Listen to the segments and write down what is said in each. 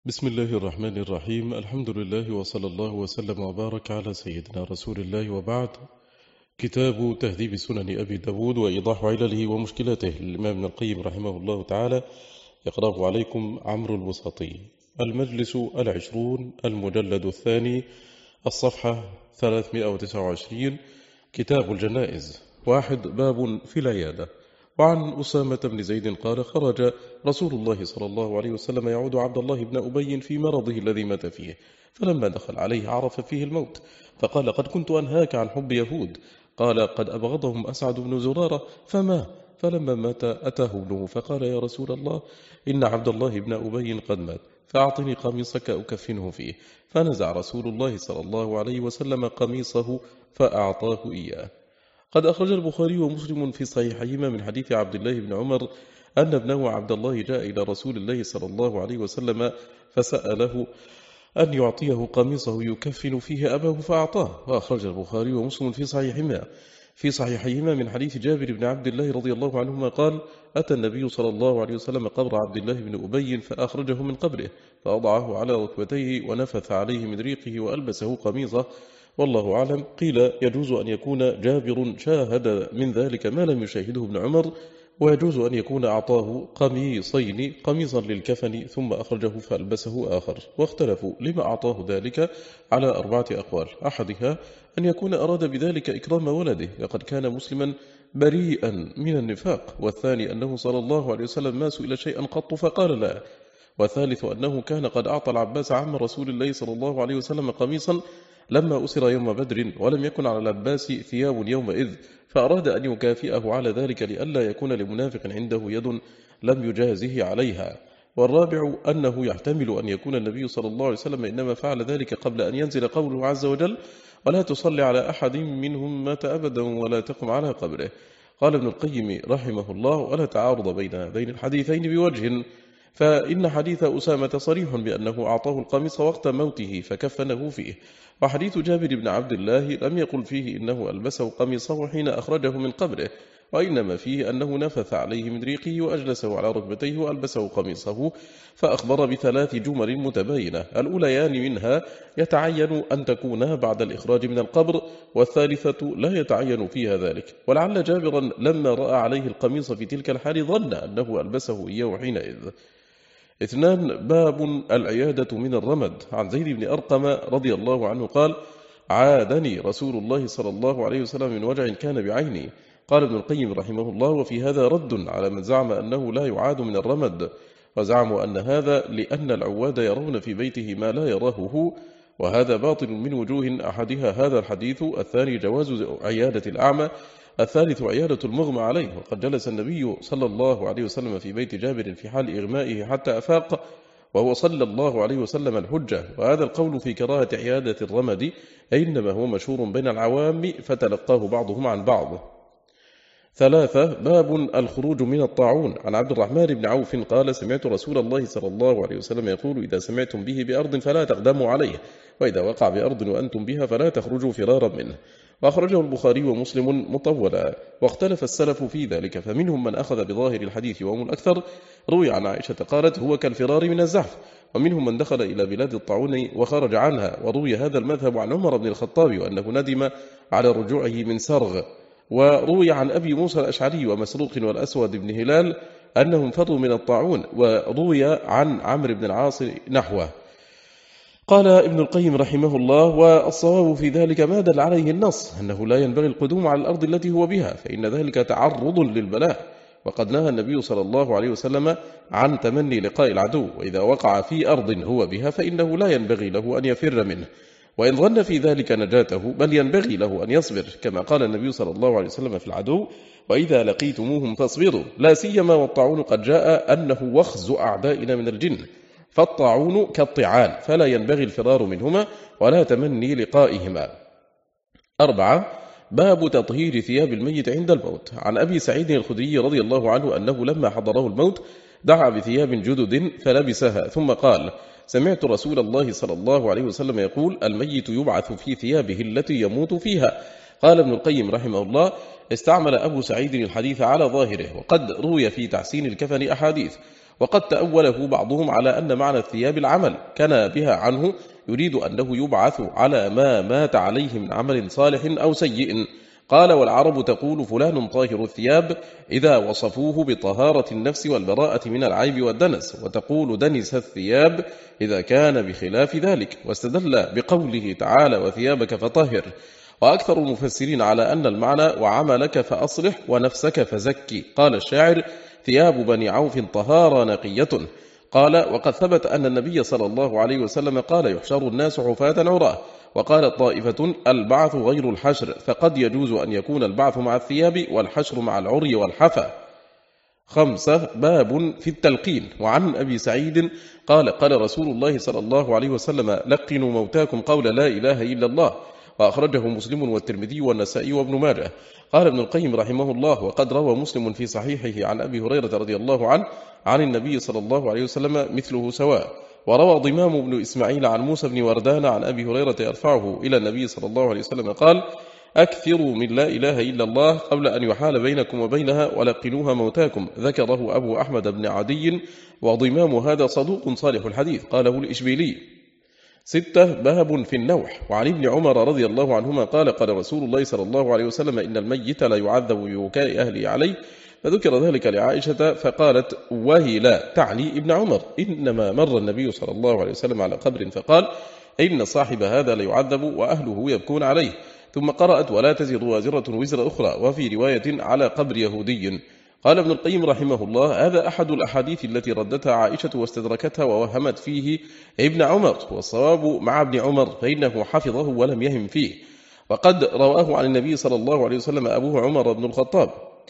بسم الله الرحمن الرحيم. الحمد لله وصلى الله وسلم وبارك على سيدنا رسول الله، وبعد. كتاب تهذيب سنن أبي داود وإيضاح علله ومشكلاته للإمام ابن القيم رحمه الله تعالى، يقرأه عليكم عمرو الوسطي. المجلس 20، المجلد الثاني، الصفحة 329، كتاب الجنائز. 1. باب في العيادة. وعن أسامة بن زيد قال: خرج رسول الله صلى الله عليه وسلم يعود عبد الله بن أبي في مرضه الذي مات فيه، فلما دخل عليه عرف فيه الموت، فقال: قد كنت أنهاك عن حب يهود. قال: قد أبغضهم أسعد بن زرارة، فلما مات أتاه ابنه فقال: يا رسول الله، إن عبد الله بن أبي قد مات، فأعطني قميصك أكفنه فيه. فنزع رسول الله صلى الله عليه وسلم قميصه فأعطاه إياه. قد أخرج البخاري ومسلم في صحيحيهما من حديث عبد الله بن عمر أن ابنه عبد الله جاء إلى رسول الله صلى الله عليه وسلم فسأله أن يعطيه قميصه يكفن فيه أباه فأعطاه. وأخرج البخاري ومسلم في صحيحيهما من حديث جابر بن عبد الله رضي الله عنهما قال: أتى النبي صلى الله عليه وسلم قبر عبد الله بن أبي فأخرجه من قبره، فأضعه على ركبتيه ونفث عليه من ريقه وألبسه قميصه. والله أعلم. قيل: يجوز أن يكون جابر شاهد من ذلك ما لم يشاهده ابن عمر، ويجوز أن يكون أعطاه قميصين، قميصا للكفن ثم أخرجه فألبسه آخر. واختلفوا لما أعطاه ذلك على 4 أقوال. أحدها أن يكون أراد بذلك إكرام ولده، لقد كان مسلما بريئا من النفاق. والثاني أنه صلى الله عليه وسلم ما سئل شيئا قط فقال لا. والثالث أنه كان قد أعطى العباس عم رسول الله صلى الله عليه وسلم قميصا لما أسر يوم بدر، ولم يكن على العباس ثياب يومئذ، فأراد أن يكافئه على ذلك لئلا يكون لمنافق عنده يد لم يجازه عليها. والرابع أنه يحتمل أن يكون النبي صلى الله عليه وسلم إنما فعل ذلك قبل أن ينزل قوله عز وجل: ولا تصلي على أحد منهم مات أبدا ولا تقم على قبره. قال ابن القيم رحمه الله: ولا تعارض بين الحديثين بوجه، فإن حديث أسامة صريح بأنه أعطاه القميص وقت موته فكفنه فيه، وحديث جابر بن عبد الله لم يقل فيه إنه ألبسه قميصه حين أخرجه من قبره، وإنما فيه أنه نفث عليه من ريقه وأجلسه على ركبتيه وألبسه قميصه، فأخبر ب3 جمل متباينة. الأوليان منها يتعين أن تكونا بعد الإخراج من القبر، والثالثة لا يتعين فيها ذلك. ولعل جابرا لما رأى عليه القميص في تلك الحال ظن أنه ألبسه إياه حينئذ. 2. باب العيادة من الرمد. عن زيد بن أرقم رضي الله عنه قال: عادني رسول الله صلى الله عليه وسلم من وجع كان بعيني. قال ابن القيم رحمه الله: وفي هذا رد على من زعم أنه لا يعاد من الرمد، وزعموا أن هذا لأن العواد يرون في بيته ما لا يراه هو، وهذا باطل من وجوه. أحدها هذا الحديث، الثاني جواز عيادة الأعمى، الثالث عيادة المغمى عليه. وقد جلس النبي صلى الله عليه وسلم في بيت جابر في حال إغمائه حتى أفاق، وهو صلى الله عليه وسلم الحجة. وهذا القول في كراهة عيادة الرمد إنما هو مشهور بين العوام فتلقاه بعضهم عن بعض. 3. باب الخروج من الطاعون. عن عبد الرحمن بن عوف قال: سمعت رسول الله صلى الله عليه وسلم يقول: إذا سمعتم به بأرض فلا تقدموا عليه، وإذا وقع بأرض وأنتم بها فلا تخرجوا فرارا منه. وأخرجه البخاري ومسلم مطولا. واختلف السلف في ذلك، فمنهم من أخذ بظاهر الحديث وهم الأكثر. روي عن عائشة قالت: هو كالفرار من الزحف. ومنهم من دخل إلى بلاد الطاعون وخرج عنها. وروي هذا المذهب عن عمر بن الخطاب وأنه ندم على رجوعه من سرغ. وروي عن أبي موسى الأشعري ومسروق والأسود بن هلال أنهم فروا من الطاعون. وروي عن عمرو بن العاص نحوه. قال ابن القيم رحمه الله: والصواب في ذلك ما دل عليه النص، أنه لا ينبغي القدوم على الأرض التي هو بها، فإن ذلك تعرض للبلاء. وقد نهى النبي صلى الله عليه وسلم عن تمني لقاء العدو، وإذا وقع في أرض هو بها فإنه لا ينبغي له أن يفر منه، وإن ظن في ذلك نجاته، بل ينبغي له أن يصبر، كما قال النبي صلى الله عليه وسلم في العدو: وإذا لقيتموهم فاصبروا، لا سيما والطاعون قد جاء أنه وخز أعدائنا من الجن، فالطاعون كالطعان، فلا ينبغي الفرار منهما ولا تمني لقائهما. 4. باب تطهير ثياب الميت عند الموت. عن أبي سعيد الخدري رضي الله عنه أنه لما حضره الموت دعا بثياب جدد فلبسها، ثم قال: سمعت رسول الله صلى الله عليه وسلم يقول: الميت يبعث في ثيابه التي يموت فيها. قال ابن القيم رحمه الله: استعمل أبو سعيد الحديث على ظاهره، وقد روي في تحسين الكفن أحاديث، وقد تأوله بعضهم على أن معنى الثياب العمل كان بها عنه، يريد أنه يبعث على ما مات عليه من عمل صالح أو سيء. قال: والعرب تقول فلان طاهر الثياب إذا وصفوه بطهارة النفس والبراءة من العيب والدنس، وتقول دنس الثياب إذا كان بخلاف ذلك. واستدل بقوله تعالى: وثيابك فطهر. وأكثر المفسرين على أن المعنى: وعملك فأصلح ونفسك فزكي. قال الشاعر: ثياب بني عوف طهارة نقية. قال: وقد ثبت أن النبي صلى الله عليه وسلم قال: يحشر الناس حفاة عراه. وقالت طائفة: البعث غير الحشر، فقد يجوز أن يكون البعث مع الثياب والحشر مع العري والحفا. 5. باب في التلقين. وعن أبي سعيد قال: قال رسول الله صلى الله عليه وسلم: لقنوا موتاكم قول لا إله إلا الله. وأخرجه مسلم والترمذي والنسائي وابن ماجه. قال ابن القيم رحمه الله: وقد روى مسلم في صحيحه عن أبي هريرة رضي الله عنه عن النبي صلى الله عليه وسلم مثله سواء. وروى ضمام بن إسماعيل عن موسى بن وردان عن أبي هريرة يرفعه إلى النبي صلى الله عليه وسلم قال: أكثروا من لا إله إلا الله قبل أن يحال بينكم وبينها، ولقنوها موتاكم. ذكره أبو أحمد بن عدي، وضمام هذا صدوق صالح الحديث، قاله الإشبيلي. 6. باب في النوح. وعن ابن عمر رضي الله عنهما قال: قال رسول الله صلى الله عليه وسلم: إن الميت لا يعذب ببكاء أهله عليه. فذكر ذلك لعائشة فقالت: وهي لا تعني ابن عمر. إنما مر النبي صلى الله عليه وسلم على قبر فقال: إن صاحب هذا ليعذب وأهله يبكون عليه. ثم قرأت: ولا تزر وازرة وزر أخرى. وفي رواية: على قبر يهودي. قال ابن القيم رحمه الله: هذا أحد الأحاديث التي ردتها عائشة واستدركتها ووهمت فيه ابن عمر، والصواب مع ابن عمر فإنه حفظه ولم يهم فيه. وقد رواه عن النبي صلى الله عليه وسلم أبوه عمر بن الخطاب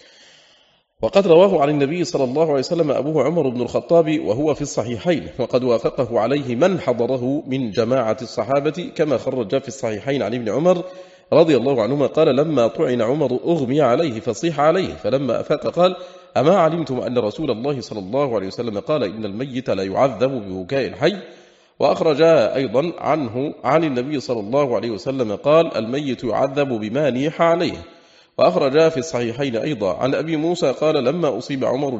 وهو في الصحيحين، وقد وافقه عليه من حضره من جماعة الصحابة، كما خرج في الصحيحين عن ابن عمر رضي الله عنهما قال: لما طعن عمر أغمي عليه فصيح عليه، فلما أفاق قال: أما علمتم أن رسول الله صلى الله عليه وسلم قال: إن الميت لا يعذب ببكاء الحي. وأخرجا أيضا عنه عن النبي صلى الله عليه وسلم قال: الميت يعذب بما نيح عليه. وأخرجا في الصحيحين أيضا عن أبي موسى قال: لما أصيب عمر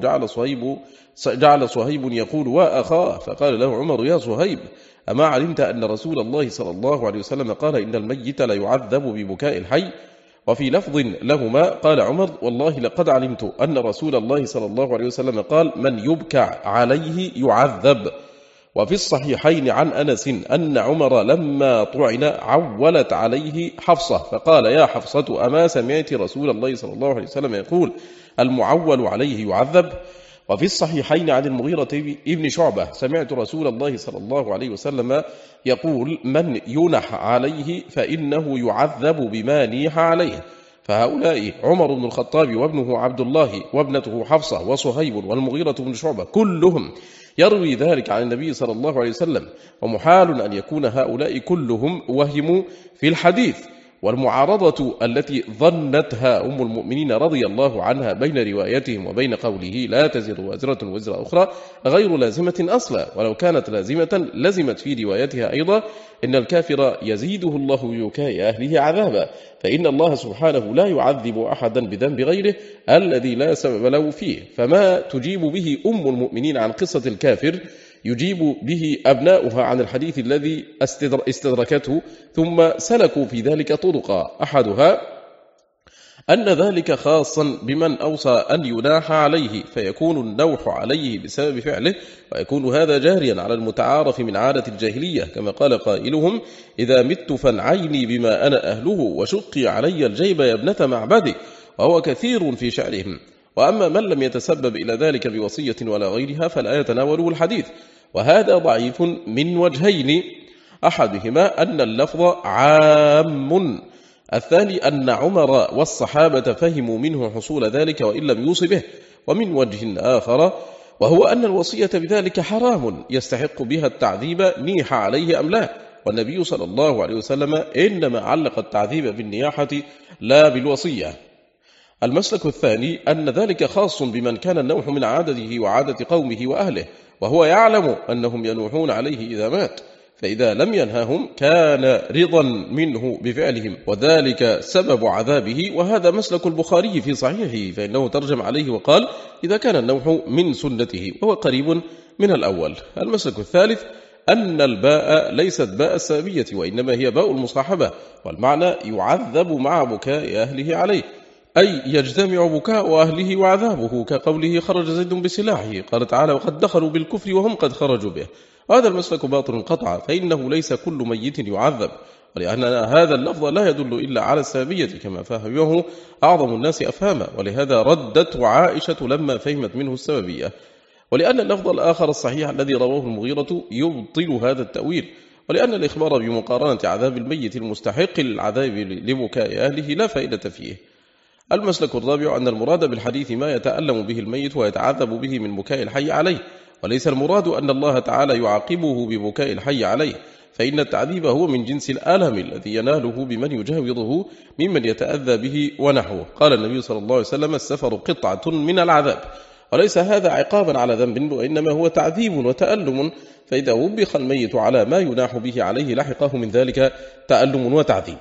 جعل صهيب يقول: وأخاه. فقال له عمر: يا صهيب، أما علمت أن رسول الله صلى الله عليه وسلم قال: إن الميت لا يعذب ببكاء الحي؟ وفي لفظ لهما قال عمر: والله لقد علمت أن رسول الله صلى الله عليه وسلم قال: من يبكى عليه يعذب. وفي الصحيحين عن أنس أن عمر لما طعن عولت عليه حفصة فقال: يا حفصة، أما سمعت رسول الله صلى الله عليه وسلم يقول: المعول عليه يعذب؟ وفي الصحيحين عن المغيرة ابن شعبة: سمعت رسول الله صلى الله عليه وسلم يقول: من ينح عليه فإنه يعذب بما نيح عليه. فهؤلاء عمر بن الخطاب وابنه عبد الله وابنته حفصة وصهيب والمغيرة بن شعبة كلهم يروي ذلك عن النبي صلى الله عليه وسلم، ومحال أن يكون هؤلاء كلهم وهموا في الحديث. والمعارضة التي ظنتها أم المؤمنين رضي الله عنها بين روايتهم وبين قوله: لا تزر وازرة وزر أخرى غير لازمة أصلا، ولو كانت لازمة لزمت في روايتها أيضا: إن الكافر يزيده الله ببكاء أهله عذابا، فإن الله سبحانه لا يعذب أحدا بذنب غيره الذي لا سبب له فيه. فما تجيب به أم المؤمنين عن قصة الكافر يجيب به أبناؤها عن الحديث الذي استدركته، ثم سلكوا في ذلك طرقا. أحدها أن ذلك خاصا بمن أوصى أن يناح عليه، فيكون النوح عليه بسبب فعله، ويكون هذا جاريا على المتعارف من عادة الجاهلية، كما قال قائلهم: إذا مت فانعيني بما أنا أهله، وشقي علي الجيب يا ابنة معبدي. وهو كثير في شعرهم. وأما من لم يتسبب إلى ذلك بوصية ولا غيرها فلا يتناوله الحديث، وهذا ضعيف من وجهين: أحدهما أن اللفظ عام، الثاني أن عمر والصحابة فهموا منه حصول ذلك وإن لم يوص به. ومن وجه آخر وهو أن الوصية بذلك حرام يستحق بها التعذيب نيح عليه أم لا، والنبي صلى الله عليه وسلم إنما علق التعذيب بالنياحة لا بالوصية. المسلك الثاني أن ذلك خاص بمن كان النوح من عادته وعادة قومه وأهله، وهو يعلم أنهم ينوحون عليه إذا مات، فإذا لم ينهاهم كان رضا منه بفعلهم وذلك سبب عذابه. وهذا مسلك البخاري في صحيحه، فإنه ترجم عليه وقال إذا كان النوح من سنته، وهو قريب من الأول. المسلك الثالث أن الباء ليست باء السببية، وإنما هي باء المصاحبة، والمعنى يعذب مع بكاء أهله عليه، أي يجتمع بكاء أهله وعذابه، كقوله خرج زيد بسلاحه، قال تعالى وقد دخلوا بالكفر وهم قد خرجوا به. وهذا المسلك باطل قطعا، فإنه ليس كل ميت يعذب، ولأن هذا اللفظ لا يدل إلا على السببية كما فهمه أعظم الناس أفهاما، ولهذا ردت عائشة لما فهمت منه السببية. ولأن اللفظ الآخر الصحيح الذي رواه المغيرة يبطل هذا التأويل، ولأن الإخبار بمقارنة عذاب الميت المستحق للعذاب لبكاء أهله لا فائدة فيه. المسلك الرابع أن المراد بالحديث ما يتألم به الميت ويتعذب به من بكاء الحي عليه، وليس المراد أن الله تعالى يعاقبه ببكاء الحي عليه، فإن التعذيب هو من جنس الألم الذي يناله بمن يجاوضه ممن يتأذى به ونحوه. قال النبي صلى الله عليه وسلم السفر قطعة من العذاب، وليس هذا عقابا على ذنب، وإنما هو تعذيب وتألم، فإذا وبخ الميت على ما يناح به عليه لحقه من ذلك تألم وتعذيب.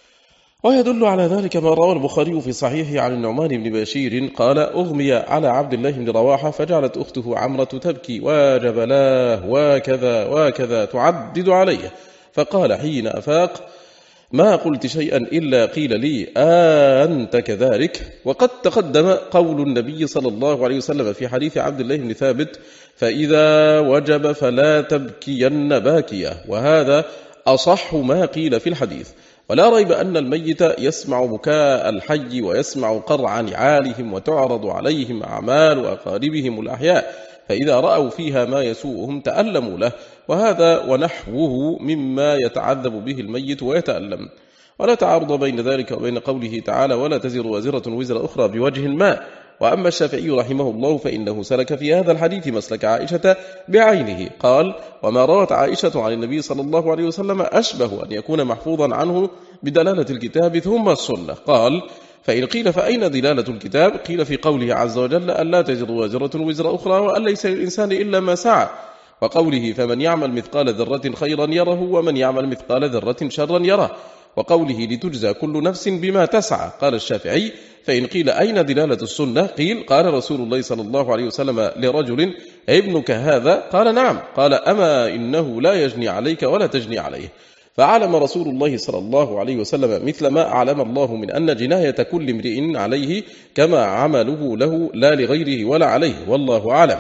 ويدل على ذلك ما روى البخاري في صحيحه عن النعمان بن بشير قال أغمي على عبد الله بن رواحة فجعلت أخته عمرة تبكي وجبلاه وكذا وكذا تعدد عليه، فقال حين أفاق ما قلت شيئا إلا قيل لي أنت كذلك. وقد تقدم قول النبي صلى الله عليه وسلم في حديث عبد الله بن ثابت فإذا وجب فلا تبكين باكية، وهذا أصح ما قيل في الحديث. ولا ريب أن الميت يسمع بكاء الحي ويسمع قرع نعالهم وتعرض عليهم أعمال أقاربهم الأحياء، فإذا رأوا فيها ما يسوءهم تألموا له، وهذا ونحوه مما يتعذب به الميت ويتألم. ولا تعارض بين ذلك وبين قوله تعالى ولا تزر وزرة وزر أخرى بوجه ما. وأما الشافعي رحمه الله فإنه سلك في هذا الحديث مسلك عائشة بعينه، قال وما روت عائشة عن النبي صلى الله عليه وسلم أشبه أن يكون محفوظا عنه بدلالة الكتاب ثم السنة. قال فإن قيل فأين دلالة الكتاب؟ قيل في قوله عز وجل ألا تزر وزرة وزر أخرى وأن ليس للإنسان إلا ما سعى، وقوله فمن يعمل مثقال ذرة خيرا يره ومن يعمل مثقال ذرة شرا يره، وقوله لتجزى كل نفس بما تسعى. قال الشافعي فإن قيل أين دلالة السنة؟ قيل قال رسول الله صلى الله عليه وسلم لرجل ابنك هذا؟ قال نعم. قال أما إنه لا يجني عليك ولا تجني عليه. فعلم رسول الله صلى الله عليه وسلم مثل ما أعلم الله من أن جناية كل امرئ عليه كما عمله له لا لغيره ولا عليه، والله أعلم.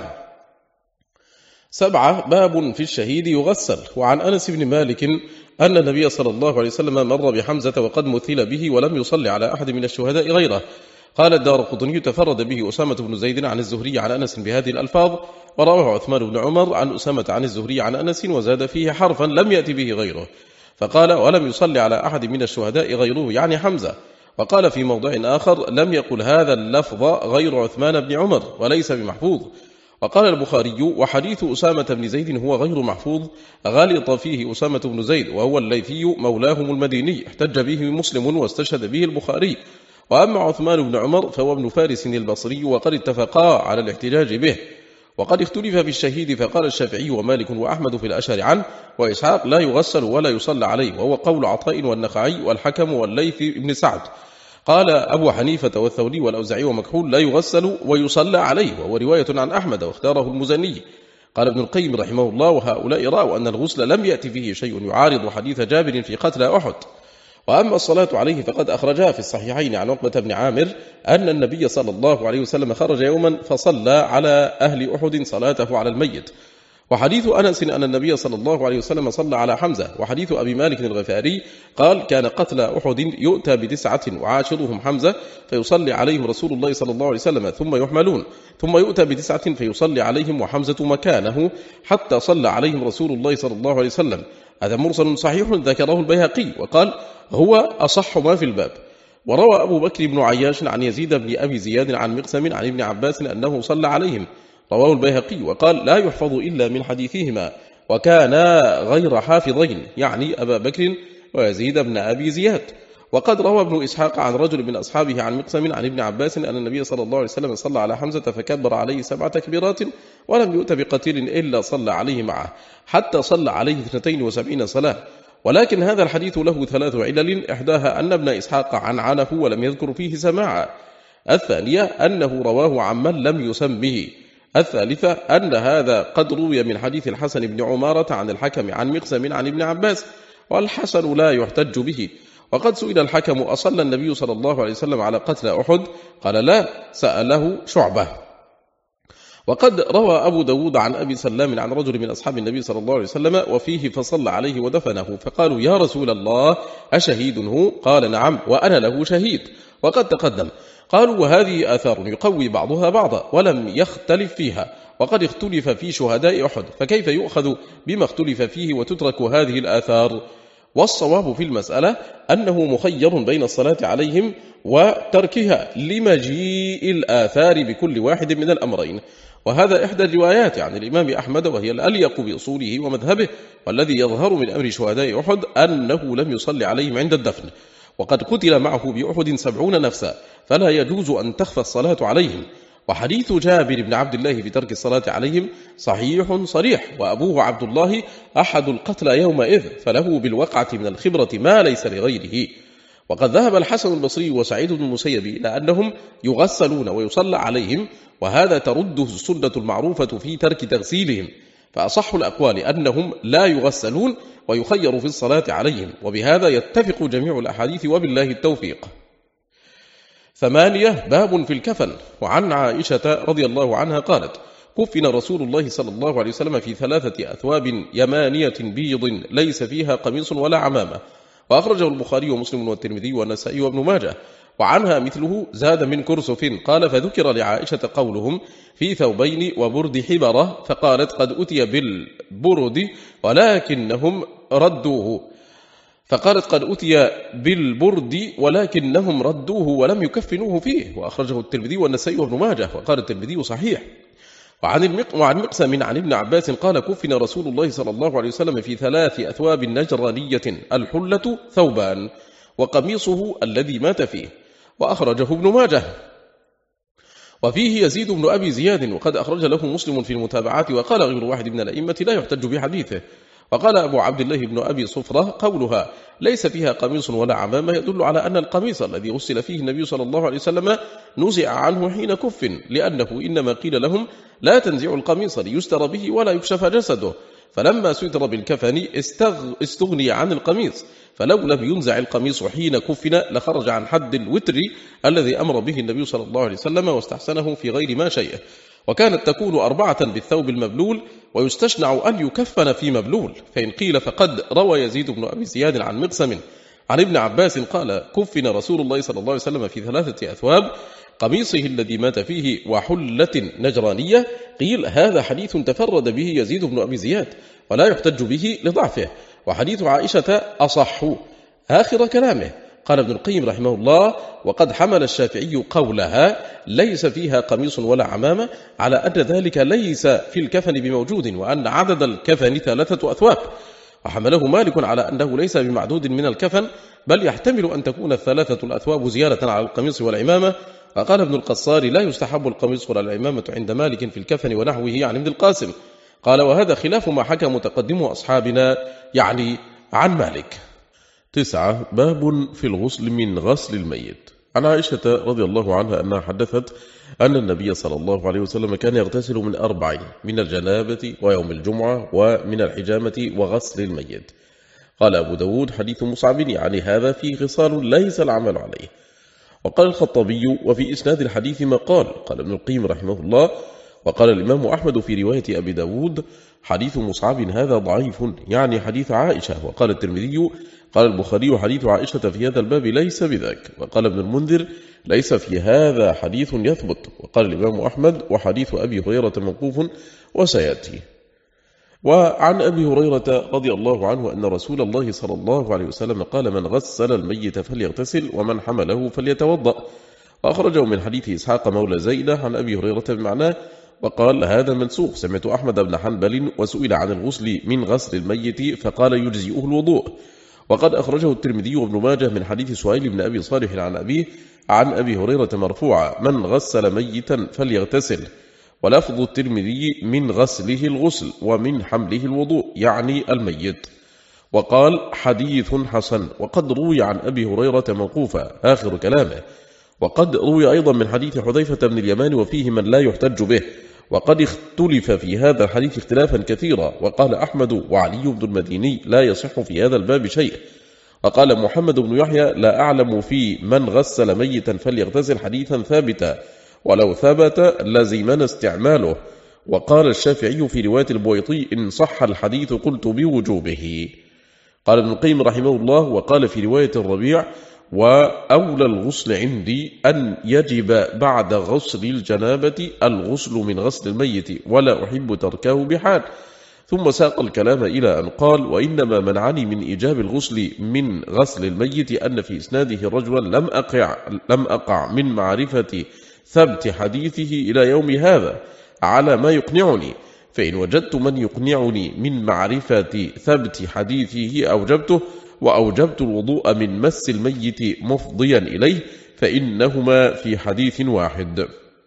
7 باب في الشهيد يغسل. وعن أنس بن مالك أن النبي صلى الله عليه وسلم مر بحمزة وقد مثل به ولم يصلي على أحد من الشهداء غيره. قال الدارقطني تفرد به أسامة بن زيد عن الزهري عن أنس بهذه الألفاظ، ورواه عثمان بن عمر عن أسامة عن الزهري عن أنس وزاد فيه حرفا لم يأتي به غيره، فقال ولم يصلي على أحد من الشهداء غيره يعني حمزة. وقال في موضع آخر لم يقل هذا اللفظ غير عثمان بن عمر وليس بمحفوظ. وقال البخاري وحديث أسامة بن زيد هو غير محفوظ، غلط فيه أسامة بن زيد وهو الليثي مولاهم المديني، احتج به مسلم واستشهد به البخاري. وأما عثمان بن عمر فهو ابن فارس البصري وقد اتفقا على الاحتجاج به. وقد اختلف في الشهيد، فقال الشافعي ومالك وأحمد في الأشهر عنه وإسحاق لا يغسل ولا يصلى عليه، وهو قول عطاء والنخعي والحكم والليث بن سعد. قال أبو حنيفة والثوري والأوزعي ومكحول لا يغسل ويصلى عليه، وهو رواية عن أحمد واختاره المزني. قال ابن القيم رحمه الله وهؤلاء رأوا أن الغسل لم يأتي فيه شيء يعارض حديث جابر في قتل أحد. وأما الصلاة عليه فقد أخرجها في الصحيحين عن عقبة بن عامر أن النبي صلى الله عليه وسلم خرج يوما فصلى على أهل أحد صلاته على الميت. وحديث أنس أن النبي صلى الله عليه وسلم صلى على حمزة. وحديث أبي مالك الغفاري قال كان قتل أحد يؤتى ب9 وعاشرهم حمزة فيصلي عليهم رسول الله صلى الله عليه وسلم ثم يحملون، ثم يؤتى ب9 فيصلي عليهم وحمزة مكانه حتى صلى عليهم رسول الله صلى الله عليه وسلم. هذا مرسل صحيح ذكره البيهقي وقال هو أصح ما في الباب. وروى أبو بكر بن عياش عن يزيد بن أبي زياد عن مقسم عن ابن عباس أنه صلى عليهم، رواه البيهقي وقال لا يحفظ إلا من حديثهما، وكانا غير حافظين يعني أبا بكر ويزيد بن أبي زياد. وقد روى ابن إسحاق عن رجل من أصحابه عن مقسم عن ابن عباس أن النبي صلى الله عليه وسلم صلى على حمزة فكبر عليه 7 تكبيرات ولم يؤت بقتيل إلا صلى عليه معه حتى صلى عليه 72 صلاة. ولكن هذا الحديث له 3 علل، إحداها أن ابن إسحاق عنعنه ولم يذكر فيه سماعا، الثانية أنه رواه عمن لم يسم به، الثالثة أن هذا قد روي من حديث الحسن بن عمارة عن الحكم عن مقسم عن ابن عباس، والحسن لا يحتج به. وقد سئل الحكم أصلى النبي صلى الله عليه وسلم على قتل أحد؟ قال لا، سأله شعبة. وقد روى أبو داود عن أبي سلام عن رجل من أصحاب النبي صلى الله عليه وسلم وفيه فصلى عليه ودفنه، فقالوا يا رسول الله أشهيد هو؟ قال نعم وأنا له شهيد. وقد تقدم. قالوا وهذه آثار يقوي بعضها بعضا ولم يختلف فيها، وقد اختلف في شهداء أحد، فكيف يؤخذ بما اختلف فيه وتترك هذه الآثار؟ والصواب في المسألة أنه مخير بين الصلاة عليهم وتركها لمجيء الآثار بكل واحد من الأمرين. وهذا إحدى الروايات عن الإمام أحمد، وهي الأليق بأصوله ومذهبه، والذي يظهر من أمر شهداء أحد أنه لم يصلي عليهم عند الدفن، وقد قتل معه بأحد 70 نفسا، فلا يجوز أن تخفى الصلاة عليهم. وحديث جابر بن عبد الله في ترك الصلاة عليهم صحيح صريح، وأبوه عبد الله أحد القتلى يومئذ، فله بالوقعة من الخبرة ما ليس لغيره. وقد ذهب الحسن البصري وسعيد بن المسيب إلى أنهم يغسلون ويصلى عليهم، وهذا ترده السنة المعروفة في ترك تغسيلهم، فأصح الأقوال أنهم لا يغسلون ويخير في الصلاة عليهم، وبهذا يتفق جميع الأحاديث وبالله التوفيق. 8 باب في الكفن. وعن عائشة رضي الله عنها قالت كفن رسول الله صلى الله عليه وسلم في 3 أثواب يمانية بيض ليس فيها قميص ولا عمامة، وأخرجه البخاري ومسلم والترمذي والنسائي وابن ماجه. وعنها مثله زاد من كرسف. قال فذكر لعائشة قولهم في ثوبين وبرد حبرة، فقالت قد أتي بالبرد ولكنهم ردوه ولم يكفنوه فيه، وأخرجه الترمذي والنسائي وابن ماجه، وقال الترمذي صحيح. وعن مقسم عن ابن عباس قال كفن رسول الله صلى الله عليه وسلم في 3 أثواب نجرانية، الحلة ثوبان وقميصه الذي مات فيه، وأخرجه ابن ماجه. وفيه يزيد بن أبي زياد، وقد أخرج له مسلم في المتابعات، وقال غير واحد من الأئمة لا يحتج بحديثه. وقال أبو عبد الله بن أبي صفرة قولها ليس فيها قميص ولا عمامة يدل على أن القميص الذي غسل فيه النبي صلى الله عليه وسلم نزع عنه حين كفن، لأنه إنما قيل لهم لا تنزعوا القميص ليستر به ولا يكشف جسده، فلما ستر بالكفن استغني عن القميص، فلو لم ينزع القميص حين كفن لخرج عن حد الوتر الذي أمر به النبي صلى الله عليه وسلم واستحسنه في غير ما شيء. وكانت تكون 4 بالثوب المبلول، ويستشنع أن يكفن في مبلول. فإن قيل فقد روى يزيد بن أبي زياد عن مقسم عن ابن عباس قال كفن رسول الله صلى الله عليه وسلم في 3 أثواب، قميصه الذي مات فيه وحلة نجرانية، قيل هذا حديث تفرد به يزيد بن أبي زياد ولا يحتج به لضعفه، وحديث عائشة أصح. آخر كلامه. قال ابن القيم رحمه الله وقد حمل الشافعي قولها ليس فيها قميص ولا عمامة على أن ذلك ليس في الكفن بموجود، وأن عدد الكفن 3 أثواب، وحمله مالك على أنه ليس بمعدود من الكفن، بل يحتمل أن تكون 3 الأثواب زيادة على القميص والعمامة. وقال ابن القصار لا يستحب القميص ولا العمامة عند مالك في الكفن ونحوه عن ابن القاسم. قال وهذا خلاف ما حكى متقدم أصحابنا يعني عن مالك. 9 باب في الغسل من غسل الميت. عن عائشة رضي الله عنها أنها حدثت أن النبي صلى الله عليه وسلم كان يغتسل من 4: من الجنابة ويوم الجمعة ومن الحجامة وغسل الميت. قال أبو داود حديث مصعب يعني هذا فيه خصال ليس العمل عليه. وقال الخطابي وفي إسناد الحديث ما قال ابن القيم رحمه الله. وقال الإمام أحمد في رواية أبي داود حديث مصعب هذا ضعيف يعني حديث عائشة. وقال الترمذي قال البخاري حديث عائشة في هذا الباب ليس بذاك. وقال ابن المنذر ليس في هذا حديث يثبت. وقال الإمام أحمد وحديث أبي هريرة موقوف وسيأتي. وعن أبي هريرة رضي الله عنه أن رسول الله صلى الله عليه وسلم قال من غسل الميت فليغتسل ومن حمله فليتوضأ. وأخرجه من حديث إسحاق مولى زينة عن أبي هريرة بمعناه. وقال هذا منسوخ. سمعت أحمد بن حنبل وسئل عن الغسل من غسل الميت فقال يجزئه الوضوء. وقد أخرجه الترمذي وابن ماجه من حديث سهيل بن أبي صالح عن أبيه عن أبي هريرة مرفوعا: من غسل ميتا فليغتسل. ولفظ الترمذي من غسله الغسل ومن حمله الوضوء، يعني الميت. وقال: حديث حسن. وقد روي عن أبي هريرة موقوفا، آخر كلامه. وقد روي أيضا من حديث حذيفة بن اليمان وفيه من لا يحتج به. وقد اختلف في هذا الحديث اختلافا كثيرا، وقال أحمد وعلي بن المديني: لا يصح في هذا الباب شيء. وقال محمد بن يحيى: لا أعلم في من غسل ميتا فليغتسل حديثا ثابتا، ولو ثبت لزمنا استعماله. وقال الشافعي في رواية البويطي: إن صح الحديث قلت بوجوبه. قال ابن القيم رحمه الله: وقال في رواية الربيع: وأولى الغسل عندي أن يجب بعد غسل الجنابة الغسل من غسل الميت، ولا أحب تركه بحال. ثم ساق الكلام إلى أن قال: وإنما منعني من إيجاب الغسل من غسل الميت أن في إسناده رجلا لم أقع من معرفة ثبت حديثه إلى يوم هذا على ما يقنعني، فإن وجدت من يقنعني من معرفة ثبت حديثه أوجبته، وأوجبت الوضوء من مس الميت مفضيا إليه، فإنهما في حديث واحد.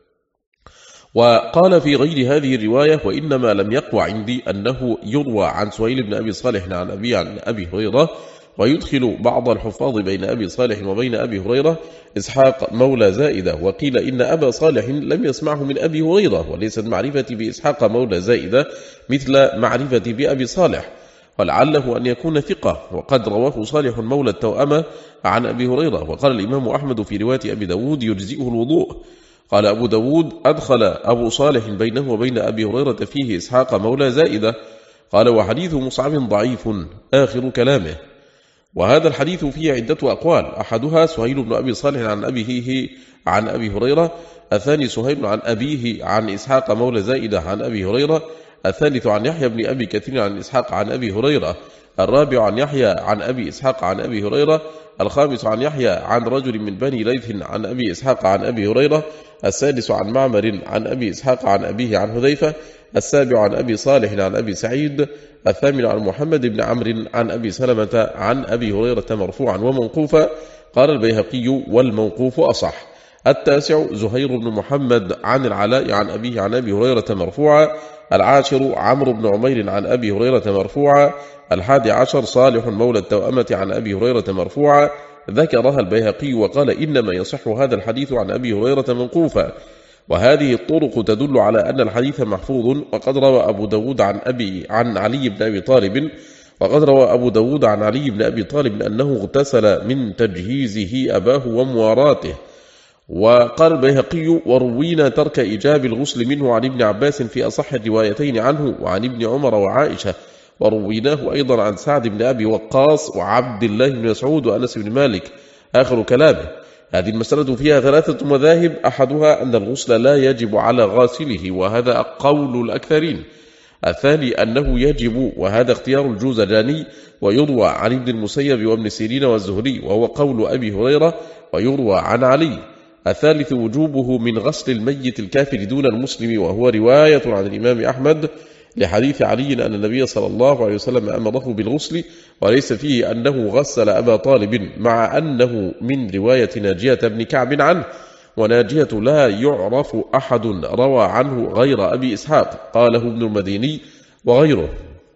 وقال في غير هذه الرواية: وإنما لم يقوى عندي أنه يروى عن سهيل بن أبي صالح عن أبي هريرة، ويدخل بعض الحفاظ بين أبي صالح وبين أبي هريرة إسحاق مولى زائدة. وقيل إن أبا صالح لم يسمعه من أبي هريرة، وليست معرفتي بإسحاق مولى زائدة مثل معرفتي بأبي صالح، ولعله أن يكون ثقة، وقد رواه صالح مولى التوأمة عن أبي هريرة. وقال الإمام أحمد في رواية أبي داود: يجزئه الوضوء. قال أبو داود: أدخل أبو صالح بينه وبين أبي هريرة فيه إسحاق مولى زائدة. قال: وحديث مصعب ضعيف، آخر كلامه. وهذا الحديث فيه عدة أقوال، أحدها سهيل بن أبي صالح عن أبيه عن أبي هريرة، الثاني سهيل عن أبيه عن إسحاق مولى زائدة عن أبي هريرة، الثالث عن يحيى بن أبي كثير عن إسحاق عن أبي هريرة، الرابع عن يحيى عن أبي إسحاق عن أبي هريرة، الخامس عن يحيى عن رجل من بني ليث عن أبي إسحاق عن أبي هريرة، السادس عن معمر عن أبي إسحاق عن أبيه عن حذيفة، السابع عن أبي صالح عن أبي سعيد، الثامن عن محمد بن عمرو عن أبي سلمة عن أبي هريرة مرفوعا وموقوفا. قال البيهقي: والموقوف أصح. التاسع زهير بن محمد عن العلاء عن أبيه عن أبي هريرة مرفوعا. العاشر عمرو بن عمير عن أبي هريرة مرفوعا. الحادي عشر صالح مولى التوأمة عن أبي هريرة مرفوعا. ذكرها البيهقي وقال: إنما يصح هذا الحديث عن أبي هريرة موقوفا. وهذه الطرق تدل على أن الحديث محفوظ. وقد روى أبو داود عن علي بن أبي طالب أنه اغتسل من تجهيزه أباه ومواراته. وقال البيهقي: وروينا ترك إيجاب الغسل منه عن ابن عباس في أصح الروايتين عنه، وعن ابن عمر وعائشة. ورويناه أيضا عن سعد بن أبي وقاص وعبد الله بن مسعود وأنس بن مالك، آخر كلامه. هذه المسألة فيها ثلاثة مذاهب، أحدها أن الغسل لا يجب على غاسله، وهذا قول الأكثرين. الثاني أنه يجب، وهذا اختيار الجوزجاني، ويروى عن ابن المسيب وابن سيرين والزهري، وهو قول أبي هريرة، ويروى عن علي. الثالث وجوبه من غسل الميت الكافر دون المسلم، وهو رواية عن الإمام أحمد لحديث علي أن النبي صلى الله عليه وسلم أمره بالغسل، وليس فيه أنه غسل أبا طالب، مع أنه من رواية ناجية بن كعب عنه، وناجية لا يعرف أحد روى عنه غير أبي إسحاق، قاله ابن المديني وغيره.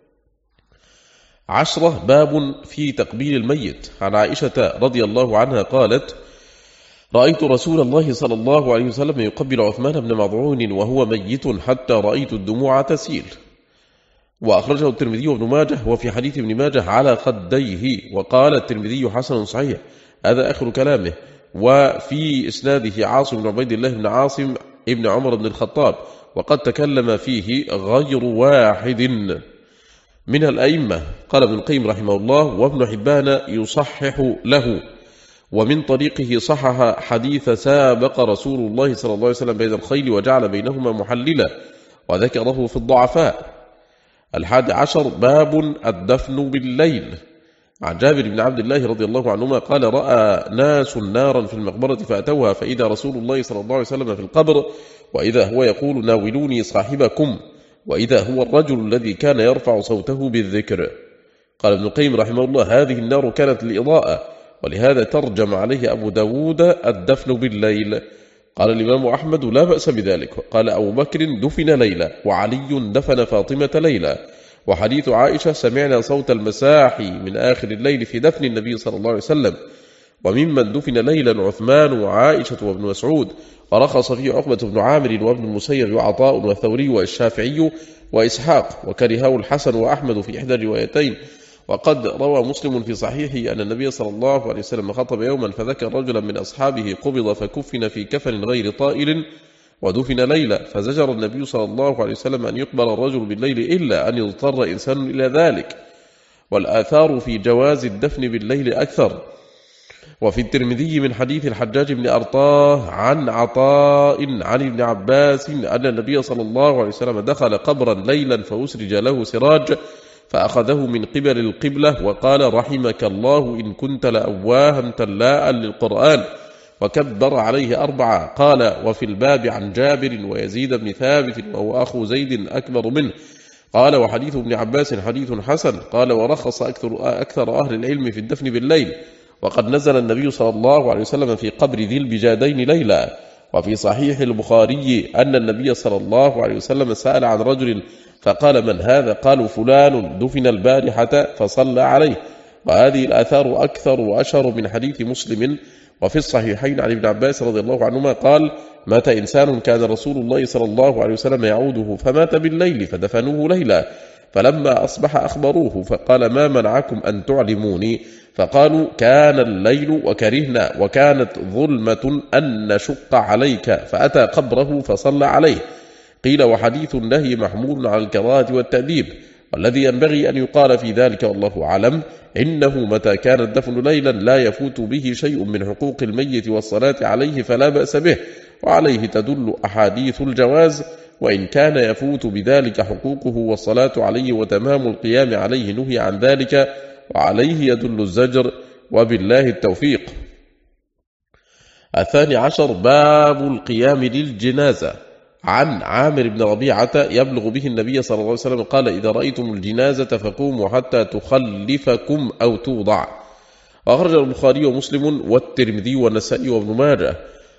10 باب في تقبيل الميت. عن عائشة رضي الله عنها قالت: رأيت رسول الله صلى الله عليه وسلم يقبل عثمان بن مضعون وهو ميت حتى رأيت الدموع تسيل. وأخرجه الترمذي وابن ماجه، وفي حديث ابن ماجه على خديه، وقال الترمذي حسن صحيح، هذا آخر كلامه. وفي إسناده عاصم بن عبيد الله بن عاصم ابن عمر بن الخطاب، وقد تكلم فيه غير واحد من الأئمة. قال ابن القيم رحمه الله: وابن حبان يصحح له، ومن طريقه صحح حديث سابق رسول الله صلى الله عليه وسلم بين الخيل وجعل بينهما محللا، وذكره في الضعفاء. 11 باب الدفن بالليل. عن جابر بن عبد الله رضي الله عنهما قال: رأى ناس نارا في المقبرة فأتوها، فإذا رسول الله صلى الله عليه وسلم في القبر، وإذا هو يقول: ناولوني صاحبكم، وإذا هو الرجل الذي كان يرفع صوته بالذكر. قال ابن القيم رحمه الله: هذه النار كانت للإضاءة، ولهذا ترجم عليه أبو داود الدفن بالليل. قال الإمام أحمد: لا بأس بذلك. قال أبو بكر: دفن ليلة، وعلي دفن فاطمة ليلة. وحديث عائشة: سمعنا صوت المساحي من آخر الليل في دفن النبي صلى الله عليه وسلم. وممن دفن ليلا عثمان وعائشة وابن مسعود، ورخص فيه عقبة بن عامر وابن المسيب وعطاء والثوري والشافعي وإسحاق، وكرهه الحسن وأحمد في إحدى الروايتين. وقد روى مسلم في صحيحه أن النبي صلى الله عليه وسلم خطب يوما فذكر رجلا من أصحابه قبض فكفن في كفن غير طائل ودفن ليلة، فزجر النبي صلى الله عليه وسلم أن يقبل الرجل بالليل إلا أن يضطر إنسان إلى ذلك. والآثار في جواز الدفن بالليل أكثر. وفي الترمذي من حديث الحجاج بن أرطاه عن عطاء عن ابن عباس أن النبي صلى الله عليه وسلم دخل قبرا ليلا فأسرج له سراج فأخذه من قبل القبلة وقال: رحمك الله إن كنت لأواها تلاء للقرآن، وكبر عليه 4. قال: وفي الباب عن جابر ويزيد بن ثابت وهو أخو زيد أكبر منه. قال: وحديث ابن عباس حديث حسن. قال: ورخص أكثر أهل العلم في الدفن بالليل. وقد نزل النبي صلى الله عليه وسلم في قبر ذي البجادين ليلا. وفي صحيح البخاري أن النبي صلى الله عليه وسلم سأل عن رجل فقال: من هذا؟ قالوا: فلان دفن البارحة فصلى عليه. وهذه الآثار أكثر وأشهر من حديث مسلم. وفي الصحيحين عن ابن عباس رضي الله عنهما قال: مات إنسان كان رسول الله صلى الله عليه وسلم يعوده فمات بالليل فدفنوه ليلا، فلما أصبح أخبروه فقال: ما منعكم أن تعلموني؟ فقالوا: كان الليل وكرهنا، وكانت ظلمة أن نشق عليك، فأتى قبره فصلى عليه. قيل: وحديث النهي محمول على الكراهة والتأديب، والذي ينبغي أن يقال في ذلك والله أعلم إنه متى كان الدفن ليلا لا يفوت به شيء من حقوق الميت والصلاة عليه فلا بأس به، وعليه تدل أحاديث الجواز، وإن كان يفوت بذلك حقوقه والصلاة عليه وتمام القيام عليه نهي عن ذلك، وعليه يدل الزجر، وبالله التوفيق. 12. باب القيام للجنازة. عن عامر بن ربيعة يبلغ به النبي صلى الله عليه وسلم قال: إذا رأيتم الجنازة فقوموا حتى تخلفكم أو توضع. وأخرج البخاري ومسلم والترمذي والنسائي وابن ماجه.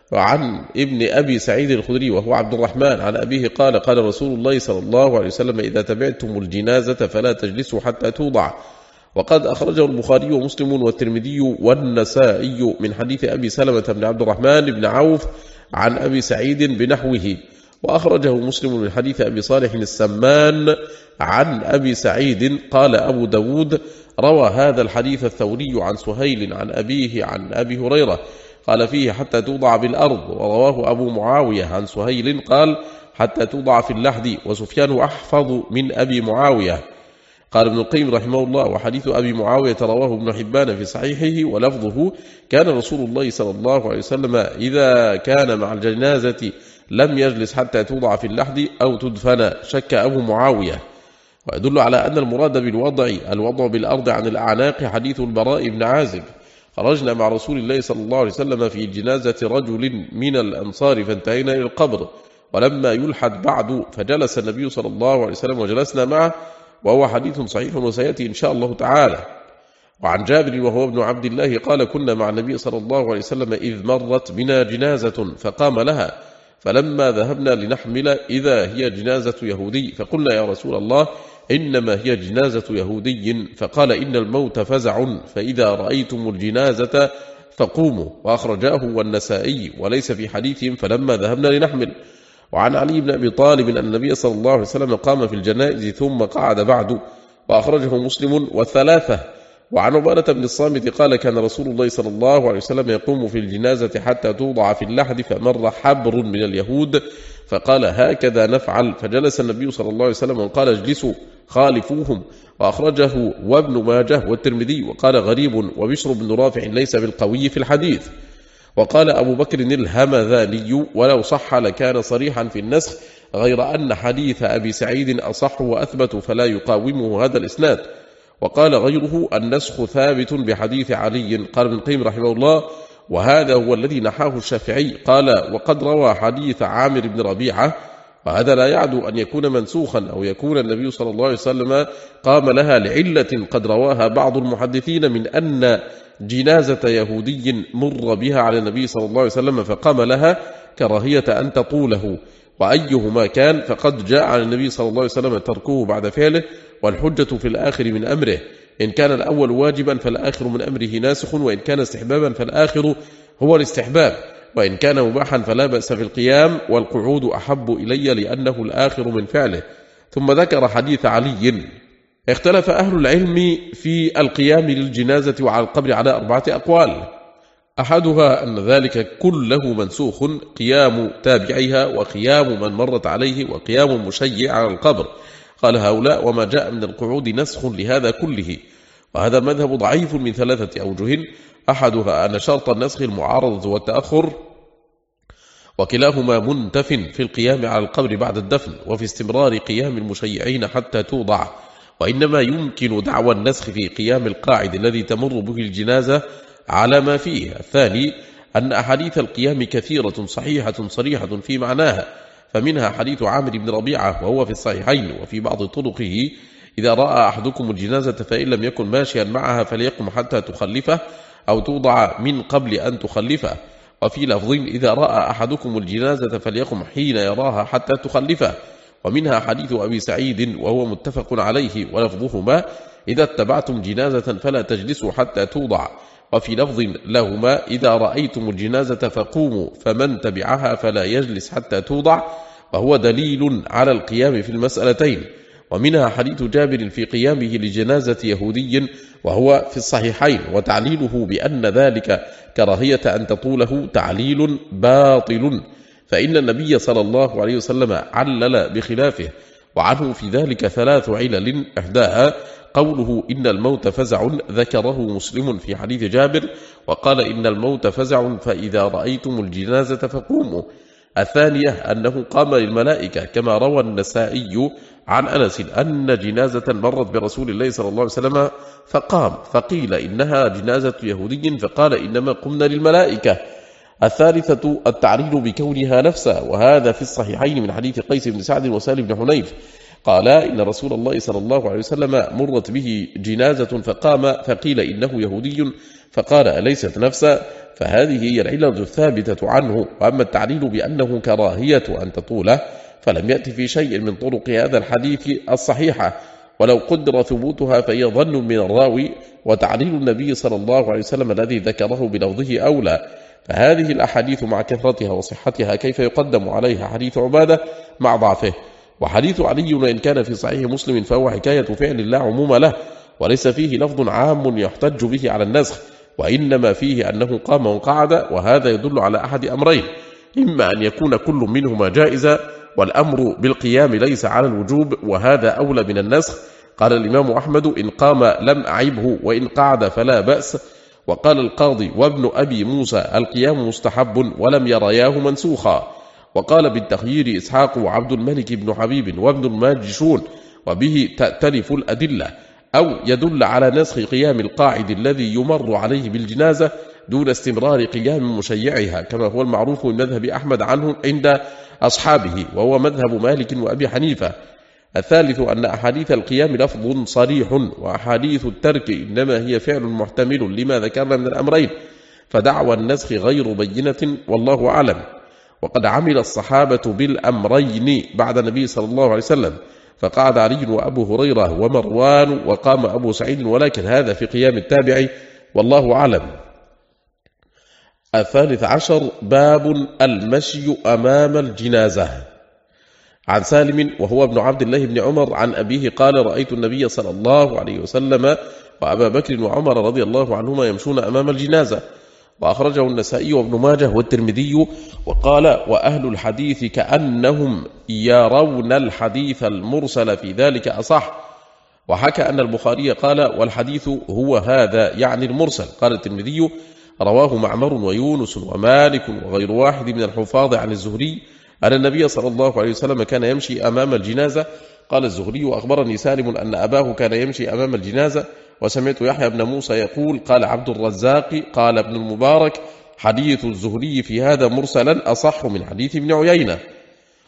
وعن ابن أبي سعيد الخدري وهو عبد الرحمن عن أبيه قال: قال رسول الله صلى الله عليه وسلم: إذا تبعتم الجنازة فلا تجلسوا حتى توضع. وقد أخرجه البخاري ومسلم والترمذي والنسائي من حديث أبي سلمة بن عبد الرحمن بن عوف عن أبي سعيد بنحوه. وأخرجه مسلم من حديث أبي صالح السمان عن أبي سعيد. قال أبو داود: روى هذا الحديث الثوري عن سهيل عن أبيه عن أبي هريرة قال فيه: حتى توضع بالأرض. ورواه أبو معاوية عن سهيل قال: حتى توضع في اللحد. وسفيان أحفظ من أبي معاوية. قال ابن القيم رحمه الله: وحديث أبي معاوية رواه ابن حبان في صحيحه ولفظه: كان رسول الله صلى الله عليه وسلم إذا كان مع الجنازة لم يجلس حتى توضع في اللحد أو تدفن. شك أبو معاوية. ويدل على أن المراد الوضع بالأرض عن الأعناق حديث البراء بن عازب: خرجنا مع رسول الله صلى الله عليه وسلم في جنازة رجل من الأنصار فانتهينا إلى القبر، ولما يلحد بعد فجلس النبي صلى الله عليه وسلم وجلسنا معه، وهو حديث صحيح وسيأتي إن شاء الله تعالى. وعن جابر وهو ابن عبد الله قال: كنا مع النبي صلى الله عليه وسلم إذ مرت بنا جنازة فقام لها، فلما ذهبنا لنحمل إذا هي جنازة يهودي، فقلنا: يا رسول الله إنما هي جنازة يهودي. فقال: إن الموت فزع، فإذا رأيتم الجنازة فقوموا. وأخرجاه والنسائي وليس في حديثهم فلما ذهبنا لنحمل. وعن علي بن أبي طالب أن النبي صلى الله عليه وسلم قام في الجنائز ثم قعد بعد. وأخرجه مسلم والثلاثة. وعن عبادة بن الصامت قال: كان رسول الله صلى الله عليه وسلم يقوم في الجنازة حتى توضع في اللحد، فمر حبر من اليهود فقال: هكذا نفعل، فجلس النبي صلى الله عليه وسلم وقال: اجلسوا خالفوهم. وأخرجه وابن ماجه والترمذي. وقال: غريب، وبشر بن رافع ليس بالقوي في الحديث. وقال أبو بكر الهمذاني: ولو صح لكان صريحا في النسخ، غير أن حديث أبي سعيد أصح وأثبت فلا يقاومه هذا الإسناد. وقال غيره: النسخ ثابت بحديث علي. قال ابن القيم رحمه الله: وهذا هو الذي نحاه الشافعي. قال: وقد روى حديث عامر بن ربيعة وهذا لا يعدو أن يكون منسوخا أو يكون النبي صلى الله عليه وسلم قام لها لعلة قد رواها بعض المحدثين من أن جنازة يهودي مر بها على النبي صلى الله عليه وسلم فقام لها كراهية أن تطوله، وأيهما كان فقد جاء على النبي صلى الله عليه وسلم تركه بعد فعله، والحجة في الآخر من أمره، إن كان الأول واجبا فالآخر من أمره ناسخ، وإن كان استحبابا فالآخر هو الاستحباب، وإن كان مباحا فلا بأس في القيام، والقعود أحب إلي لأنه الآخر من فعله. ثم ذكر حديث علي. اختلف أهل العلم في القيام للجنازة وعلى القبر على 4 أقوال. أحدها أن ذلك كله منسوخ، قيام تابعيها وقيام من مرت عليه وقيام المشيع على القبر. قال هؤلاء وما جاء من القعود نسخ لهذا كله، وهذا المذهب ضعيف من 3 أوجه. أحدها أن شرط النسخ المعارضة والتأخر، وكلاهما منتف في القيام على القبر بعد الدفن وفي استمرار قيام المشيعين حتى توضع، وإنما يمكن دعوى النسخ في قيام القاعد الذي تمر به الجنازة على ما فيه. الثاني أن أحاديث القيام كثيرة صحيحة صريحة في معناها، فمنها حديث عامر بن ربيعة وهو في الصحيحين وفي بعض طرقه: إذا رأى أحدكم الجنازة فإن لم يكن ماشيا معها فليقم حتى تخلفه أو توضع من قبل أن تخلفه. وفي لفظ: إذا رأى أحدكم الجنازة فليقم حين يراها حتى تخلفه. ومنها حديث أبي سعيد وهو متفق عليه ولفظهما: إذا اتبعتم جنازة فلا تجلسوا حتى توضع. وفي لفظ لهما: إذا رأيتم الجنازة فقوموا فمن تبعها فلا يجلس حتى توضع، وهو دليل على القيام في المسألتين. ومنها حديث جابر في قيامه لجنازة يهودي وهو في الصحيحين، وتعليله بأن ذلك كراهية أن تطوله تعليل باطل، فإن النبي صلى الله عليه وسلم علل بخلافه، وعنه في ذلك 3 علل. إحداها قوله إن الموت فزع، ذكره مسلم في حديث جابر وقال إن الموت فزع فإذا رأيتم الجنازة فقوموا. الثانية أنه قام للملائكة كما روى النسائي عن أنس أن جنازة مرت برسول الله صلى الله عليه وسلم فقام، فقيل إنها جنازة يهودي فقال إنما قمنا للملائكة. الثالثة التعليل بكونها نفسها، وهذا في الصحيحين من حديث قيس بن سعد وسالم بن حنيف قال إن رسول الله صلى الله عليه وسلم مرت به جنازة فقام فقيل إنه يهودي فقال أليست نفسا، فهذه هي العلة الثابتة عنه. وأما التعليل بأنه كراهية أن تطوله فلم يأتي في شيء من طرق هذا الحديث الصحيحة، ولو قدر ثبوتها فهي ظن من الراوي، وتعليل النبي صلى الله عليه وسلم الذي ذكره بلفظه أولى. فهذه الأحاديث مع كثرتها وصحتها كيف يقدم عليها حديث عبادة مع ضعفه؟ وحديث علي وإن كان في صحيح مسلم فهو حكاية فعل لا عموم له، وليس فيه لفظ عام يحتج به على النسخ، وإنما فيه أنه قام وقعد، وهذا يدل على أحد أمرين: إما أن يكون كل منهما جائزا والأمر بالقيام ليس على الوجوب، وهذا أولى من النسخ. قال الإمام أحمد إن قام لم أعبه وإن قعد فلا بأس. وقال القاضي وابن أبي موسى القيام مستحب ولم يرياه منسوخا. وقال بالتخيير إسحاق وعبد الملك بن حبيب وابن الماجشون، وبه تأتلف الأدلة، أو يدل على نسخ قيام القاعد الذي يمر عليه بالجنازة دون استمرار قيام مشيعها، كما هو المعروف من مذهب أحمد عنه عند أصحابه، وهو مذهب مالك وأبي حنيفة. الثالث أن أحاديث القيام لفظ صريح، وأحاديث الترك إنما هي فعل محتمل لما ذكرنا من الأمرين، فدعوى النسخ غير بينة والله أعلم. وقد عمل الصحابة بالأمرين بعد النبي صلى الله عليه وسلم، فقعد علي وأبو هريرة ومروان وقام أبو سعيد، ولكن هذا في قيام التابع والله أعلم. 13 باب المشي أمام الجنازة. عن سالم وهو ابن عبد الله بن عمر عن أبيه قال رأيت النبي صلى الله عليه وسلم وأبا بكر وعمر رضي الله عنهما يمشون أمام الجنازة، وأخرجه النسائي وابن ماجه والترمذي. وقال وأهل الحديث كأنهم يرون الحديث المرسل في ذلك أصح. وحكى أن البخاري قال والحديث هو هذا يعني المرسل. قال الترمذي رواه معمر ويونس ومالك وغير واحد من الحفاظ عن الزهري أن النبي صلى الله عليه وسلم كان يمشي أمام الجنازة. قال الزهري وأخبرني سالم أن أباه كان يمشي أمام الجنازة. وسمعت يحيى بن موسى يقول قال عبد الرزاق قال ابن المبارك حديث الزهري في هذا مرسلا أصح من حديث ابن عيينة.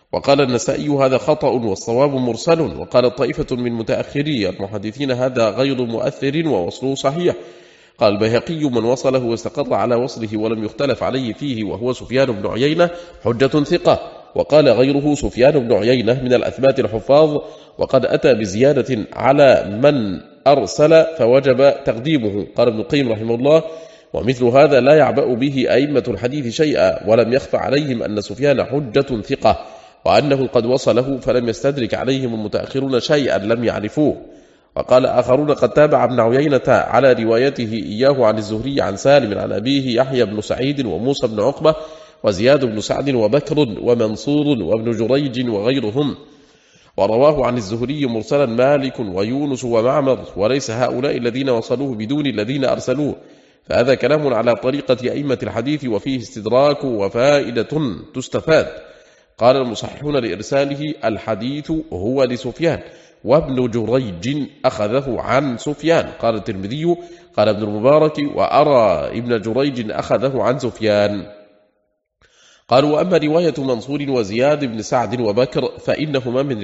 وقال النسائي هذا خطأ والصواب مرسل. وقال طائفة من متأخري المحدثين هذا غير مؤثر ووصله صحيح. قال البيهقي من وصله واستقر على وصله ولم يختلف عليه فيه وهو سفيان بن عيينة حجة ثقة. وقال غيره سفيان بن عيينة من الأثبات الحفاظ، وقد أتى بزيادة على من أرسل فوجب تقديمه. قال ابن القيم رحمه الله: ومثل هذا لا يعبأ به أئمة الحديث شيئا، ولم يخف عليهم أن سفيان حجة ثقة، وأنه قد وصله فلم يستدرك عليهم المتأخرون شيئا لم يعرفوه. وقال آخرون قد تابع ابن عيينة على روايته إياه عن الزهري عن سالم عن أبيه يحيى بن سعيد وموسى بن عقبة وزياد بن سعد وبكر ومنصور وابن جريج وغيرهم. ورواه عن الزهري مرسلا مالك ويونس ومعمر، وليس هؤلاء الذين وصلوه بدون الذين أرسلوه، فهذا كلام على طريقة أئمة الحديث وفيه استدراك وفائدة تستفاد. قال المصححون لإرساله: الحديث هو لسفيان، وابن جريج أخذه عن سفيان. قال الترمذي: قال ابن المبارك: وأرى ابن جريج أخذه عن سفيان. قالوا: وأما رواية منصور وزياد بن سعد وبكر فإنها من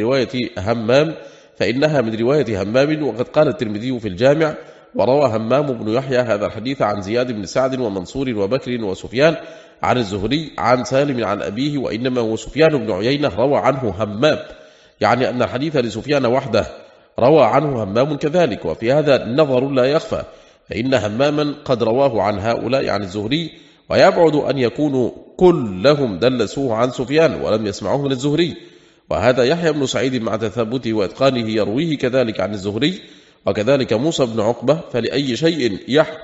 رواية همام. وقد قال الترمذي في الجامع: وروى همام بن يحيى هذا الحديث عن زياد بن سعد ومنصور وبكر وسفيان عن الزهري عن سالم عن أبيه، وإنما هو سفيان بن عيينة روى عنه همام، يعني أن الحديث لسفيان وحده روى عنه همام كذلك. وفي هذا نظر لا يخفى، فإن هماما قد رواه عن هؤلاء عن الزهري، ويبعد أن يكونوا كلهم دلسوه عن سفيان ولم يسمعوه من الزهري. وهذا يحيى بن سعيد مع تثبته وإتقانه يرويه كذلك عن الزهري، وكذلك موسى بن عقبة، فلأي شيء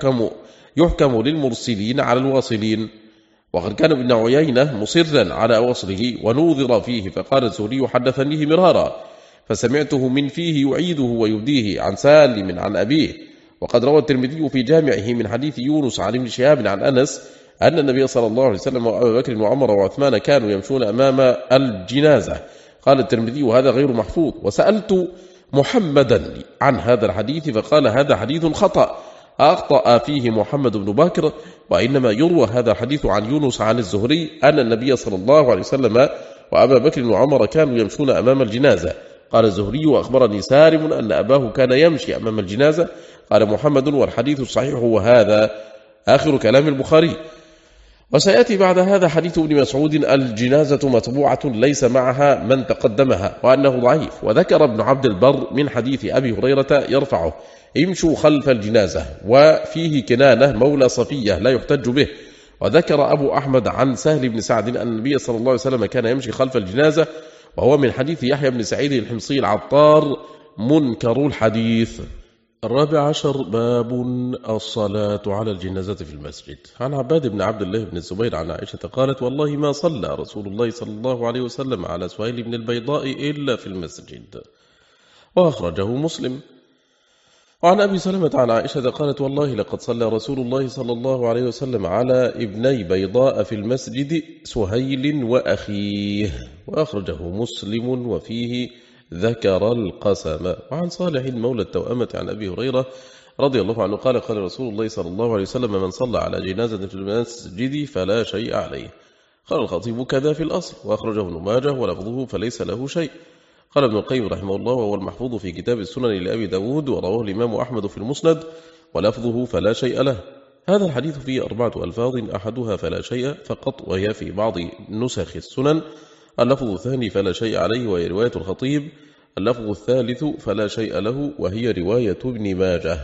يحكم للمرسلين على الواصلين. وقد كان ابن عيينة مصرا على وصله ونوظر فيه، فقال الزهري: حدثنيه مرارا، فسمعته من فيه يعيده ويبديه عن سالم عن أبيه. وقد روى الترمذي في جامعه من حديث يونس عن ابن شهاب عن أنس أن النبي صلى الله عليه وسلم وأبا بكر وعمر وعثمان كانوا يمشون أمام الجنازة. قال الترمذي: وهذا غير محفوظ. وسألت محمدا عن هذا الحديث فقال: هذا حديث خطأ أخطأ فيه محمد بن بكر، وإنما يروى هذا الحديث عن يونس عن الزهري أن النبي صلى الله عليه وسلم وأبا بكر وعمر كانوا يمشون أمام الجنازة. قال الزهري: وأخبرني سالم أن أباه كان يمشي أمام الجنازة. قال محمد: والحديث الصحيح هو هذا. آخر كلام البخاري. وسيأتي بعد هذا حديث ابن مسعود: الجنازة متبوعة ليس معها من تقدمها، وأنه ضعيف. وذكر ابن عبد البر من حديث أبي هريرة يرفعه: امشوا خلف الجنازة، وفيه كنانة مولى صفية لا يحتج به. وذكر أبو أحمد عن سهل بن سعد أن النبي صلى الله عليه وسلم كان يمشي خلف الجنازة، وهو من حديث يحيى بن سعيد الحمصي العطار منكر الحديث. 14. باب الصلاة على الجنازة في المسجد. عن عباد بن عبد الله بن الزبير عن عائشة قالت: والله ما صلى رسول الله صلى الله عليه وسلم على سهيل بن البيضاء إلا في المسجد. وأخرجه مسلم. وعن أبي سلمة عن عائشة قالت: والله لقد صلى رسول الله صلى الله عليه وسلم على ابني بيضاء في المسجد سهيل وأخيه. وأخرجه مسلم وفيه ذكر القسم. وعن صالح مولى التوأمة عن أبي هريرة رضي الله عنه قال: قال رسول الله صلى الله عليه وسلم: من صلى على جنازة في المسجد فلا شيء عليه. قال الخطيب: كذا في الأصل. وأخرجه ابن ماجه ولفظه: فليس له شيء. قال ابن القيم رحمه الله: وهو المحفوظ في كتاب السنن لأبي داود، ورواه الإمام أحمد في المسند، ولفظه: فلا شيء له. هذا الحديث فيه 4 ألفاظ، أحدها فلا شيء فقط، وهي في بعض نسخ السنن. اللفظ الثاني فلا شيء عليه، وهي رواية الخطيب. اللفظ الثالث فلا شيء له، وهي رواية ابن ماجه.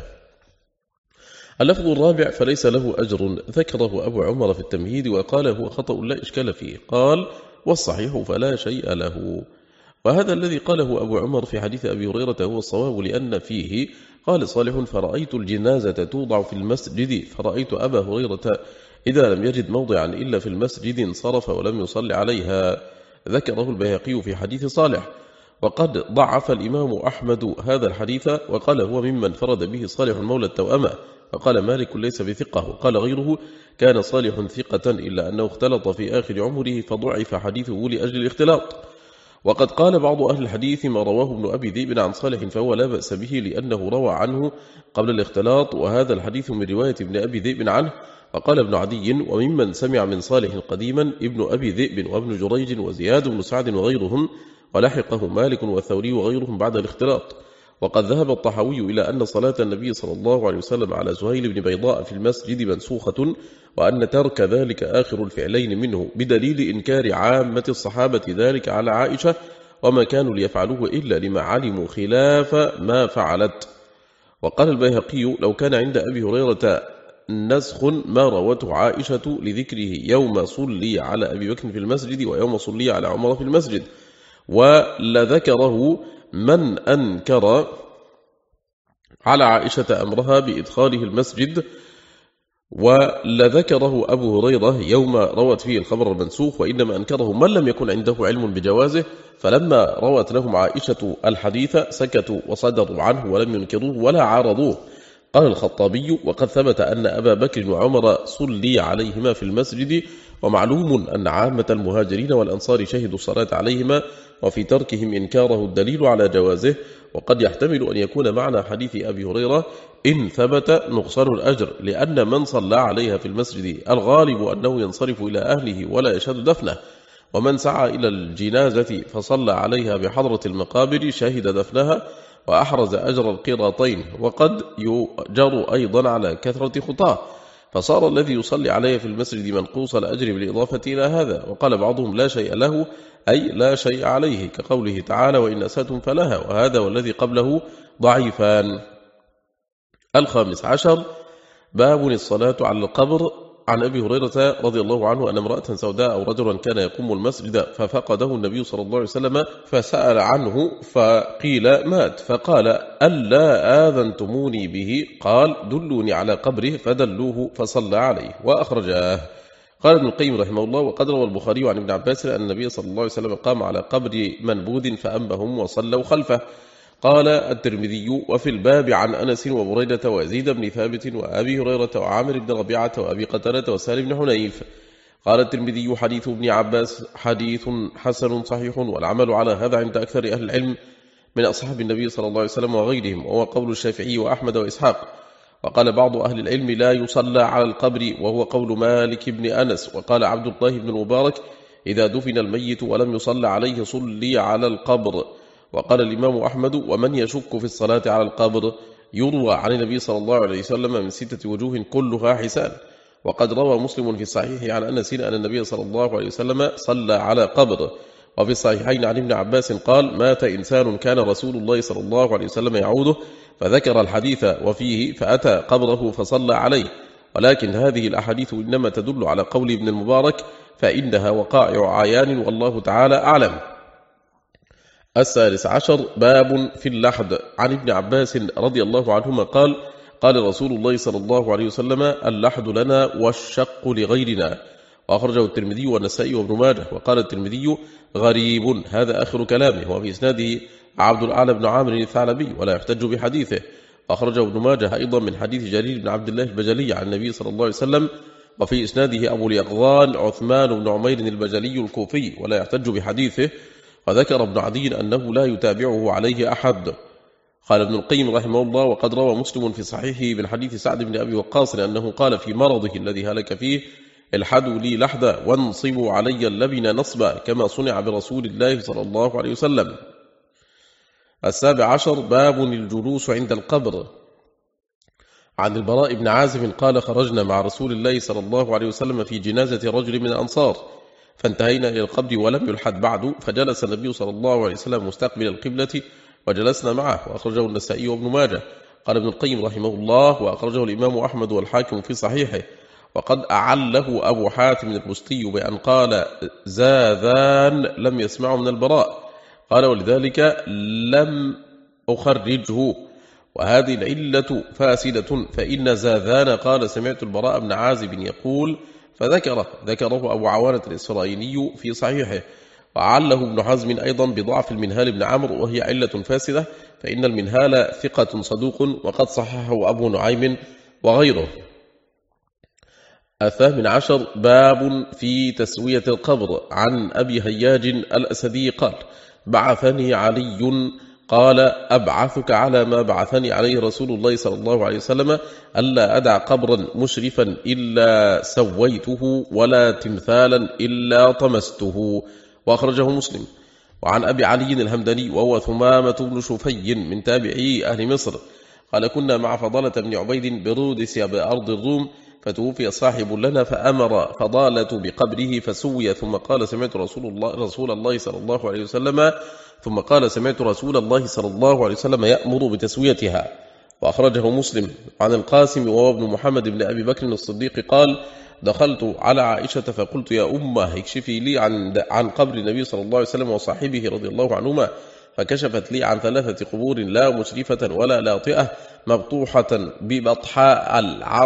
اللفظ الرابع فليس له أجر، ذكره أبو عمر في التمهيد وقال: هو خطأ لا إشكال فيه. قال: والصحيح فلا شيء له. وهذا الذي قاله أبو عمر في حديث أبي هريرة هو الصواب، لأن فيه قال صالح: فرأيت الجنازة توضع في المسجد، فرأيت أبا هريرة إذا لم يجد موضعا إلا في المسجد انصرف ولم يصلي عليها. ذكره البيهقي في حديث صالح. وقد ضعف الإمام أحمد هذا الحديث وقال: هو ممن فرد به صالح مولى التوأمة. وقال مالك: ليس بثقة. وقال غيره: كان صالح ثقة إلا أنه اختلط في آخر عمره فضعف حديثه لأجل الاختلاط. وقد قال بعض أهل الحديث: ما رواه ابن أبي ذئب عن صالح فهو لا بأس به، لأنه روى عنه قبل الاختلاط، وهذا الحديث من رواية ابن أبي ذئب عنه. وقال ابن عدي: وممن سمع من صالح قديما ابن أبي ذئب وابن جريج وزياد بن سعد وغيرهم، ولحقه مالك والثوري وغيرهم بعد الاختلاط. وقد ذهب الطحاوي إلى أن صلاة النبي صلى الله عليه وسلم على سهيل بن بيضاء في المسجد منسوخة، وأن ترك ذلك آخر الفعلين منه، بدليل إنكار عامة الصحابة ذلك على عائشة، وما كانوا ليفعلوه إلا لما علموا خلاف ما فعلت. وقال البيهقي: لو كان عند أبي هريرة نسخ ما روته عائشة لذكره يوم صلي على أبي بكر في المسجد ويوم صلي على عمر في المسجد، ولذكره من أنكر على عائشة أمرها بإدخاله المسجد، ولذكره أبو هريرة يوم روت فيه الخبر المنسوخ، وإنما أنكره من لم يكن عنده علم بجوازه، فلما روت لهم عائشة الحديث سكتوا وصدروا عنه ولم ينكروه ولا عارضوه. قال الخطابي: وقد ثبت أن أبا بكر وعمر صلي عليهما في المسجد، ومعلوم أن عامة المهاجرين والأنصار شهدوا الصلاة عليهما، وفي تركهم إنكاره الدليل على جوازه. وقد يحتمل أن يكون معنى حديث أبي هريرة إن ثبت نقصان الأجر، لأن من صلى عليها في المسجد الغالب أنه ينصرف إلى أهله ولا يشهد دفنه، ومن سعى إلى الجنازة فصلى عليها بحضرة المقابر شهد دفنها وأحرز أجر القيراطين، وقد يؤجر أيضا على كثرة خطاه، فصار الذي يصلي عليه في المسجد منقوص الأجر بالإضافة إلى هذا. وقال بعضهم: لا شيء له، أي لا شيء عليه، كقوله تعالى: وإن أسأتم فلها، وهذا والذي قبله ضعيفان. 15 باب الصلاة على القبر. عن أبي هريرة رضي الله عنه أن امرأة سوداء أو رجلا كان يقوم المسجد ففقده النبي صلى الله عليه وسلم، فسأل عنه فقيل مات، فقال: ألا آذنتموني به؟ قال: دلوني على قبره، فدلوه فصلى عليه، وأخرجاه. قال ابن القيم رحمه الله: وقد روى البخاري عن ابن عباس أن النبي صلى الله عليه وسلم قام على قبر منبوذ فأمهم وصلوا خلفه. قال الترمذي: وفي الباب عن أنس وبريدة ويزيد بن ثابت وأبي هريرة وعامر بن ربيعة وأبي قتادة وسالم بن حنيف. قال الترمذي: حديث ابن عباس حديث حسن صحيح، والعمل على هذا عند أكثر أهل العلم من أصحاب النبي صلى الله عليه وسلم وغيرهم، وهو قول الشافعي وأحمد وإسحاق. وقال بعض أهل العلم: لا يصلى على القبر، وهو قول مالك بن أنس. وقال عبد الله بن المبارك: إذا دفن الميت ولم يصلى عليه صلي على القبر. وقال الإمام أحمد: ومن يشك في الصلاة على القبر يروى عن النبي صلى الله عليه وسلم من 6 وجوه كلها حسان. وقد روى مسلم في الصحيح عن أنس أن النبي صلى الله عليه وسلم صلى على قبر. وفي الصحيحين عن ابن عباس قال: مات إنسان كان رسول الله صلى الله عليه وسلم يعوده، فذكر الحديث وفيه، فأتى قبره فصلى عليه. ولكن هذه الأحاديث إنما تدل على قول ابن المبارك، فإنها وقائع عيان، والله تعالى أعلم. 16 باب في اللحد. عن ابن عباس رضي الله عنهما قال: قال رسول الله صلى الله عليه وسلم: اللحد لنا والشق لغيرنا. وأخرجه الترمذي والنسائي وابن ماجه. وقال الترمذي: غريب، هذا آخر كلامه. وفي إسناده عبد الأعلى بن عامر الثعلبي ولا يحتج بحديثه. وأخرجه ابن ماجه أيضا من حديث جرير بن عبد الله البجلي عن النبي صلى الله عليه وسلم. وفي إسناده أبو اليقظان عثمان بن عمير البجلي الكوفي ولا يحتج بحديثه. وذكر ابن عدي أنه لا يتابعه عليه أحد. قال ابن القيم رحمه الله: وقد روى مسلم في صحيحه من حديث سعد بن أبي وقاص أنه قال في مرضه الذي هلك فيه: الحدوا لي لحدا وانصبوا علي اللبن نصبا، كما صنع برسول الله صلى الله عليه وسلم. 17 باب الجلوس عند القبر. عن البراء بن عازب قال: خرجنا مع رسول الله صلى الله عليه وسلم في جنازة رجل من الأنصار، فانتهينا إلى القبر ولم يلحد بعد، فجلس النبي صلى الله عليه وسلم مستقبل القبلة وجلسنا معه. وأخرجه النسائي وابن ماجه. قال ابن القيم رحمه الله: وأخرجه الإمام أحمد والحاكم في صحيحه. وقد أعله أبو حاتم البستي بأن قال زاذان لم يسمعه من البراء، قال: ولذلك لم أخرجه. وهذه العلة فاسدة، فإن زاذان قال: سمعت البراء بن عازب يقول، فذكره أبو عوانة الإسرائيلي في صحيحه. وعله ابن حزم أيضا بضعف المنهال بن عمرو، وهي علة فاسدة، فإن المنهال ثقة صدوق، وقد صححه أبو نعيم وغيره. 18 باب في تسوية القبر. عن أبي هياج الأسدي قال: بعثني علي قال أبعثك على ما بعثني عليه رسول الله صلى الله عليه وسلم ألا أدع قبرا مشرفا إلا سويته ولا تمثالا إلا طمسته. وأخرجه مسلم. وعن أبي علي الهمداني وهو ثمامة بن شفي من تابعي أهل مصر قال كنا مع فضالة بن عبيد برودس بأرض الروم فتوفي صاحب لنا فأمر فضالة بقبره فسوي ثم قال سمعت رسول الله صلى الله عليه وسلم يأمر بتسويتها. وأخرجه مسلم. عن القاسم وهو ابن محمد بن أبي بكر الصديق قال دخلت على عائشة فقلت يا أمه اكشفي لي عن قبر النبي صلى الله عليه وسلم وصاحبه رضي الله عنهما، فكشفت لي عن 3 قبور لا مشرفة ولا لاطئة مبطوحة ببطحاء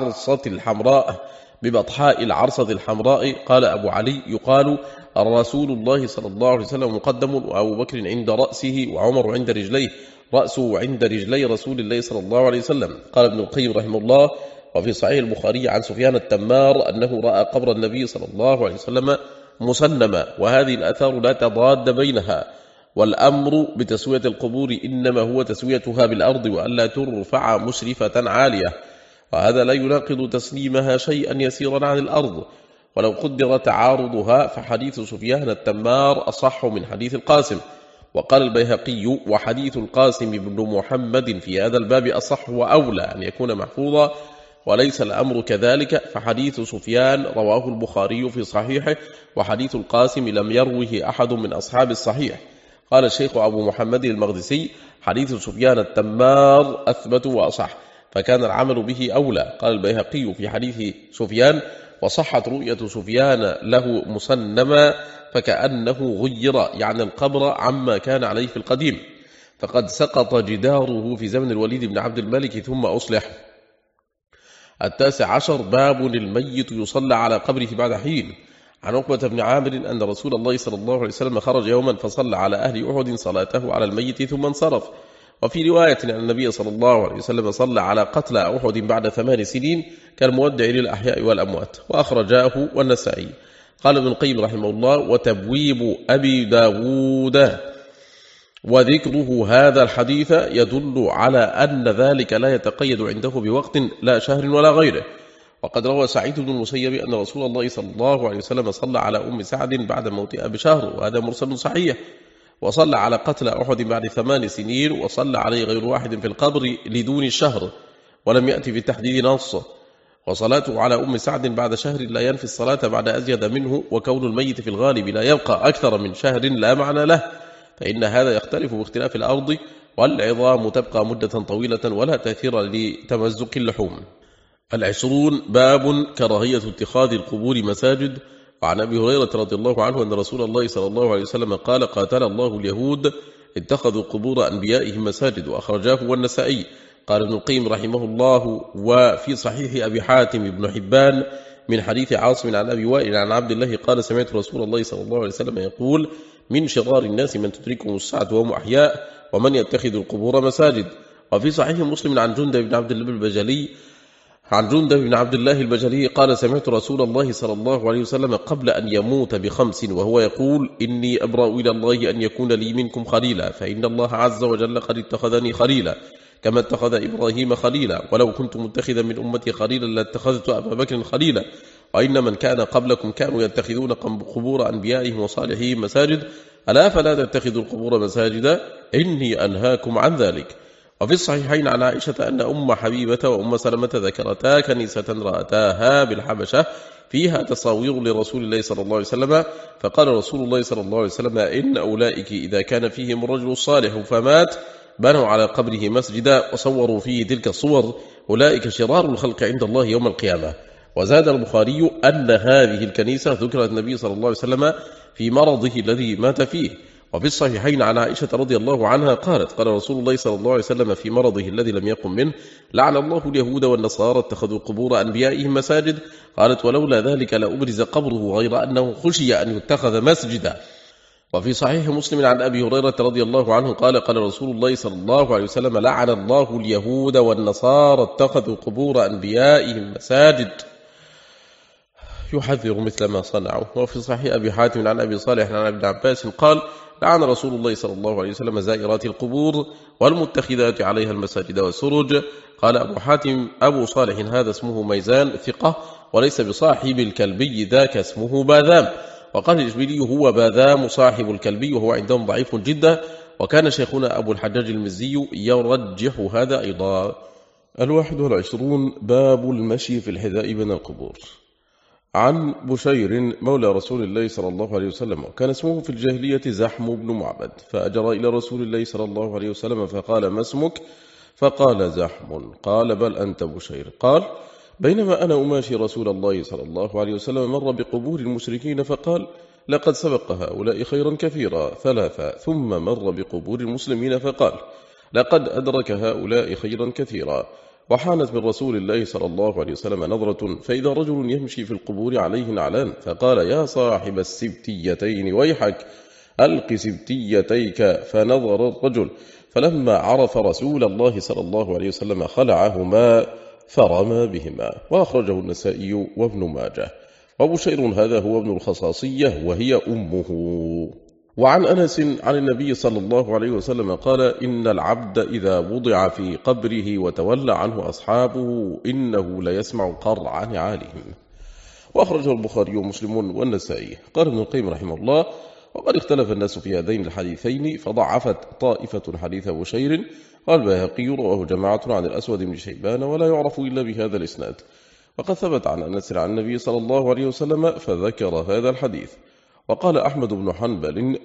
العرصة الحمراء. قال أبو علي يقال الرسول الله صلى الله عليه وسلم مقدم وأبو بكر عند رأسه وعمر عند رجليه، رأسه عند رجلي رسول الله صلى الله عليه وسلم. قال ابن القيم رحمه الله وفي صحيح البخاري عن سفيان التمار أنه رأى قبر النبي صلى الله عليه وسلم مسنما. وهذه الآثار لا تضاد بينها، والأمر بتسوية القبور إنما هو تسويتها بالأرض وألا ترفع مشرفة عالية، وهذا لا يناقض تسليمها شيئا يسيرا عن الأرض. ولو قدر تعارضها فحديث سفيان التمار أصح من حديث القاسم. وقال البيهقي وحديث القاسم بن محمد في هذا الباب أصح وأولى أن يكون محفوظا، وليس الأمر كذلك، فحديث سفيان رواه البخاري في صحيحه وحديث القاسم لم يروه أحد من أصحاب الصحيح. قال الشيخ أبو محمد المقدسي حديث سفيان التمار أثبت وأصح، فكان العمل به أولى. قال البيهقي في حديث سفيان وصحت رؤية سفيان له مسنما فكأنه غير يعني القبر عما كان عليه في القديم، فقد سقط جداره في زمن الوليد بن عبد الملك ثم أصلح. 19 باب الميت يصلى على قبره بعد حين. عن عقبة بن عامر أن رسول الله صلى الله عليه وسلم خرج يوما فصلى على أهل أحد صلاته على الميت ثم انصرف. وفي رواية أن النبي صلى الله عليه وسلم صلى على قتلى أحد بعد 8 سنين كالمودع للأحياء والأموات. وأخرجاه والنسائي. قال ابن القيم رحمه الله وتبويب أبي داود وذكره هذا الحديث يدل على أن ذلك لا يتقيد عنده بوقت لا شهر ولا غيره. وقد روى سعيد بن المسيب أن رسول الله صلى الله عليه وسلم صلى على أم سعد بعد موتها بشهر، وهذا مرسل صحيح. وصلى على قتل أحد بعد 8 سنين، وصلى عليه غير واحد في القبر لدون الشهر، ولم يأتي في التحديد نص. وصلاته على أم سعد بعد شهر لا ينفي الصلاة بعد أزيد منه، وكون الميت في الغالب لا يبقى أكثر من شهر لا معنى له، فإن هذا يختلف باختلاف الأرض، والعظام تبقى مدة طويلة ولا تأثير لتمزق اللحوم. 20 باب كراهية اتخاذ القبور مساجد. وعن أبي هريرة رضي الله عنه أن رسول الله صلى الله عليه وسلم قال قاتل الله اليهود اتخذوا قبور أنبيائهم مساجد. وأخرجاه والنسائي. قال ابن القيم رحمه الله وفي صحيح أبي حاتم بن حبان من حديث عاصم عن أبي وائل عن عبد الله قال سمعت رسول الله صلى الله عليه وسلم يقول من شرار الناس من تدركهم الساعة وهم أحياء ومن يتخذ القبور مساجد. وفي صحيح مسلم عن جندب بن عبد الله البجلي قال سمعت رسول الله صلى الله عليه وسلم قبل أن يموت ب5 وهو يقول إني أبرأ إلى الله أن يكون لي منكم خليلا، فإن الله عز وجل قد اتخذني خليلا كما اتخذ إبراهيم خليلا، ولو كنت متخذا من أمتي خليلا لاتخذت أبا بكر خليلا، وإن من كان قبلكم كانوا يتخذون قبور أنبيائهم وصالحين مساجد، ألا فلا تتخذوا القبور مساجدا إني أنهاكم عن ذلك. وفي الصحيحين عن عائشة أن أم حبيبة وأم سلمة ذكرتا كنيسة رأتاها بالحبشة فيها تصاوير لرسول الله صلى الله عليه وسلم، فقال رسول الله صلى الله عليه وسلم إن أولئك إذا كان فيهم الرجل الصالح فمات بنوا على قبره مسجدا وصوروا فيه تلك الصور، أولئك شرار الخلق عند الله يوم القيامة. وزاد البخاري أن هذه الكنيسة ذكرت النبي صلى الله عليه وسلم في مرضه الذي مات فيه. وفي الصحيحين عن عائشة رضي الله عنها قالت قال رسول الله صلى الله عليه وسلم في مرضه الذي لم يقم منه لعن الله اليهود والنصارى اتخذوا قبور أنبيائهم مساجد. قالت ولولا ذلك لأبرز قبره غير أنه خشي أن يتخذ مسجدا. وفي صحيح مسلم عن أبي هريرة رضي الله عنه قال قال رسول الله صلى الله عليه وسلم لعن الله اليهود والنصارى اتخذوا قبور أنبيائهم مساجد. يحذر مثل ما صنعوا. وفي صحيح أبي حاتم عن أبي صالح عن ابن عباس قال لعن رسول الله صلى الله عليه وسلم زائرات القبور والمتخذات عليها المساجد والسرج. قال أبو حاتم أبو صالح هذا اسمه ميزان ثقة وليس بصاحب الكلبي ذاك اسمه باذام. وقال الإجبيلي هو باذام صاحب الكلبي وهو عندهم ضعيف جدا. وكان شيخنا أبو الحجاج المزي يرجح هذا أيضا. 21 باب المشي في الحذاء بين القبور. عن بشير مولى رسول الله صلى الله عليه وسلم وكان اسمه في الجاهلية زحم بن معبد فأجرى إلى رسول الله صلى الله عليه وسلم فقال ما اسمك؟ فقال زحم. قال بل أنت بشير. قال بينما أنا أماشي رسول الله صلى الله عليه وسلم مر بقبور المشركين فقال لقد سبق هؤلاء خيرا كثيرا 3 ثم مر بقبور المسلمين فقال لقد أدرك هؤلاء خيرا كثيرا. وحانت من رسول الله صلى الله عليه وسلم نظرة فإذا رجل يمشي في القبور عليه نعلان فقال يا صاحب السبتيتين ويحك ألق سبتيتيك. فنظر الرجل فلما عرف رسول الله صلى الله عليه وسلم خلعهما فرمى بهما. وأخرجه النسائي وابن ماجه. وبشير هذا هو ابن الخصاصية وهي أمه. وعن أنس عن النبي صلى الله عليه وسلم قال إن العبد إذا وضع في قبره وتولى عنه أصحابه إنه ليسمع قرع نعالهم. وأخرجه البخاري ومسلم والنسائي. قال ابن القيم رحمه الله وقد اختلف الناس في هذين الحديثين فضعفت طائفة حديث بشير. قال البيهقي رواه جماعة عن الأسود بن شيبان ولا يعرف إلا بهذا الإسناد. وقد ثبت عن أنس عن النبي صلى الله عليه وسلم فذكر هذا الحديث. وقال أحمد بن حنبل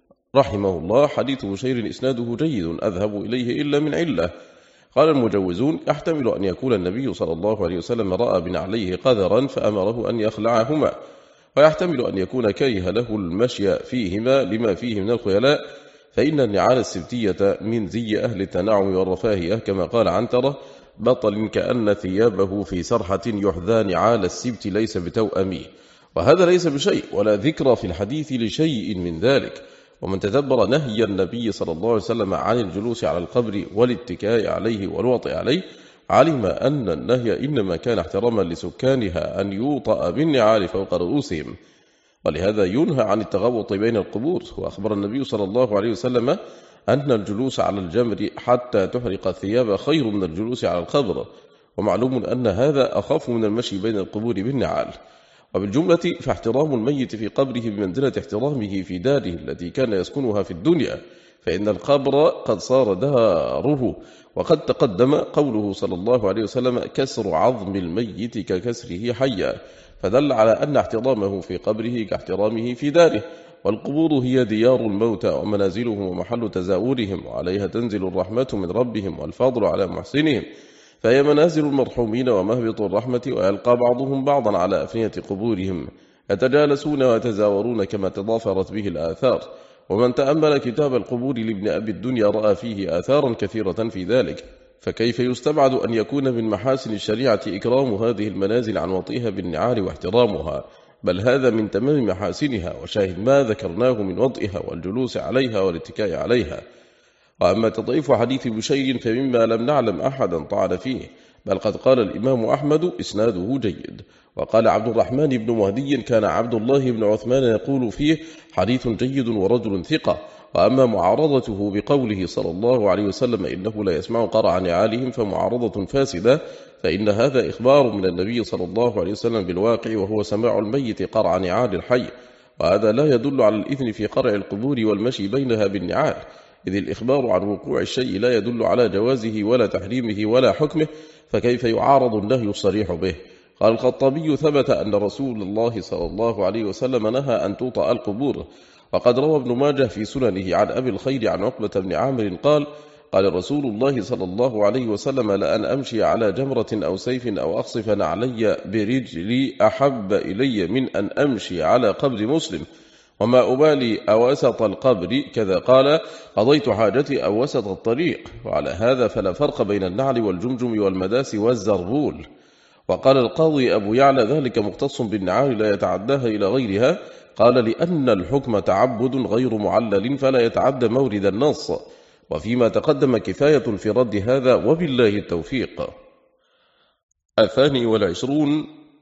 رحمه الله حديث بشير إسناده جيد أذهب إليه إلا من علة. قال المجوزون يحتمل أن يكون النبي صلى الله عليه وسلم رأى بنعليه قذرا فأمره أن يخلعهما ويحتمل أن يكون كره له المشي فيهما لما فيه من الخيلاء فإن النعال السبتية من زي أهل التنعم والرفاهية كما قال عنترة بطل كأن ثيابه في سرحة يحذى نعال السبت ليس بتوأمي. وهذا ليس بشيء ولا ذكر في الحديث لشيء من ذلك. ومن تدبر نهي النبي صلى الله عليه وسلم عن الجلوس على القبر والاتكاء عليه والوطئ عليه علم أن النهي إنما كان احتراما لسكانها أن يوطأ بالنعال فوق رؤوسهم. ولهذا ينهى عن التغوط بين القبور. وأخبر النبي صلى الله عليه وسلم أن الجلوس على الجمر حتى تحرق الثياب خير من الجلوس على القبر. ومعلوم أن هذا أخف من المشي بين القبور بالنعال. وبالجملة فاحترام الميت في قبره بمنزلة احترامه في داره التي كان يسكنها في الدنيا فإن القبر قد صار داره. وقد تقدم قوله صلى الله عليه وسلم كسر عظم الميت ككسره حيا فدل على أن احترامه في قبره كاحترامه في داره. والقبور هي ديار الموتى ومنازلهم ومحل تزاورهم وعليها تنزل الرحمة من ربهم والفضل على محسنهم فهي منازل المرحومين ومهبط الرحمة ويلقى بعضهم بعضا على أفنية قبورهم يتجالسون ويتزاورون كما تضافرت به الآثار. ومن تأمل كتاب القبور لابن أبي الدنيا رأى فيه آثارا كثيرة في ذلك. فكيف يستبعد أن يكون من محاسن الشريعة إكرام هذه المنازل عن وطئها بالنعال واحترامها بل هذا من تمام محاسنها. وشاهد ما ذكرناه من وطئها والجلوس عليها والاتكاء عليها. وأما تضعيف حديث بشير فمما لم نعلم أحدا طعن فيه بل قد قال الإمام أحمد إسناده جيد. وقال عبد الرحمن بن مهدي كان عبد الله بن عثمان يقول فيه حديث جيد ورجل ثقة. وأما معارضته بقوله صلى الله عليه وسلم إنه لا يسمع قرع نعالهم فمعارضة فاسدة فإن هذا إخبار من النبي صلى الله عليه وسلم بالواقع وهو سماع الميت قرع نعال الحي. وهذا لا يدل على الإذن في قرع القبور والمشي بينها بالنعال إذ الإخبار عن وقوع الشيء لا يدل على جوازه ولا تحريمه ولا حكمه فكيف يعارض النهي الصريح به. قال الخطابي ثبت أن رسول الله صلى الله عليه وسلم نهى أن توطأ القبور. وقد روى ابن ماجه في سننه عن أبي الخير عن عقبة بن عامر قال رسول الله صلى الله عليه وسلم لأن أمشي على جمرة أو سيف أو أخصف نعلي برجلي أحب إلي من أن أمشي على قبر مسلم وما أبالي أوسط القبر كذا قال قضيت حاجتي أو وسط الطريق. وعلى هذا فلا فرق بين النعل والجمجم والمداس والزربول. وقال القاضي أبو يعلى ذلك مختص بالنعال لا يتعداها إلى غيرها. قال لأن الحكم تعبد غير معلل فلا يتعدى مورد النص. وفيما تقدم كفاية في رد هذا وبالله التوفيق. 22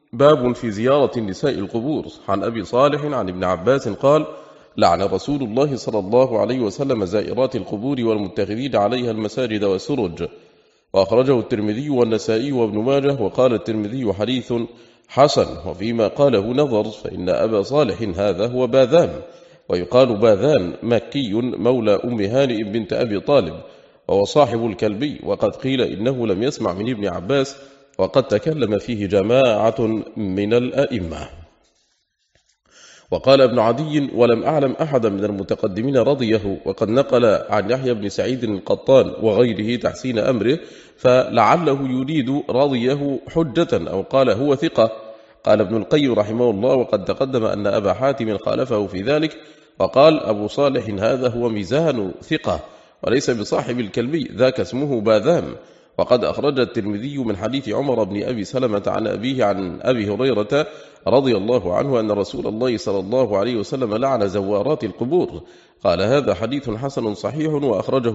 باب في زيارة النساء القبور. عن أبي صالح عن ابن عباس قال: لعن رسول الله صلى الله عليه وسلم زائرات القبور والمتخذين عليها المساجد والسرج. وأخرجه الترمذي والنسائي وابن ماجه. وقال الترمذي: حديث حسن. وفيما قاله نظر، فإن أبا صالح هذا هو باذان، ويقال باذان مكي مولى أم هانئ بنت أبي طالب، وهو صاحب الكلبي. وقد قيل إنه لم يسمع من ابن عباس، وقد تكلم فيه جماعة من الأئمة. وقال ابن عدي: ولم أعلم أحدا من المتقدمين رضيه. وقد نقل عن يحيى بن سعيد القطان وغيره تحسين أمره، فلعله يريد رضيه حجة، أو قال هو ثقة. قال ابن القيم رحمه الله: وقد تقدم أن أبا حاتم خالفه في ذلك، وقال أبو صالح هذا هو ميزان ثقة، وليس بصاحب الكلبي، ذاك اسمه باذان. وقد أخرج الترمذي من حديث عمر بن أبي سلمة عن أبيه عن أبي هريرة رضي الله عنه أن رسول الله صلى الله عليه وسلم لعن زوارات القبور. قال: هذا حديث حسن صحيح. وأخرجه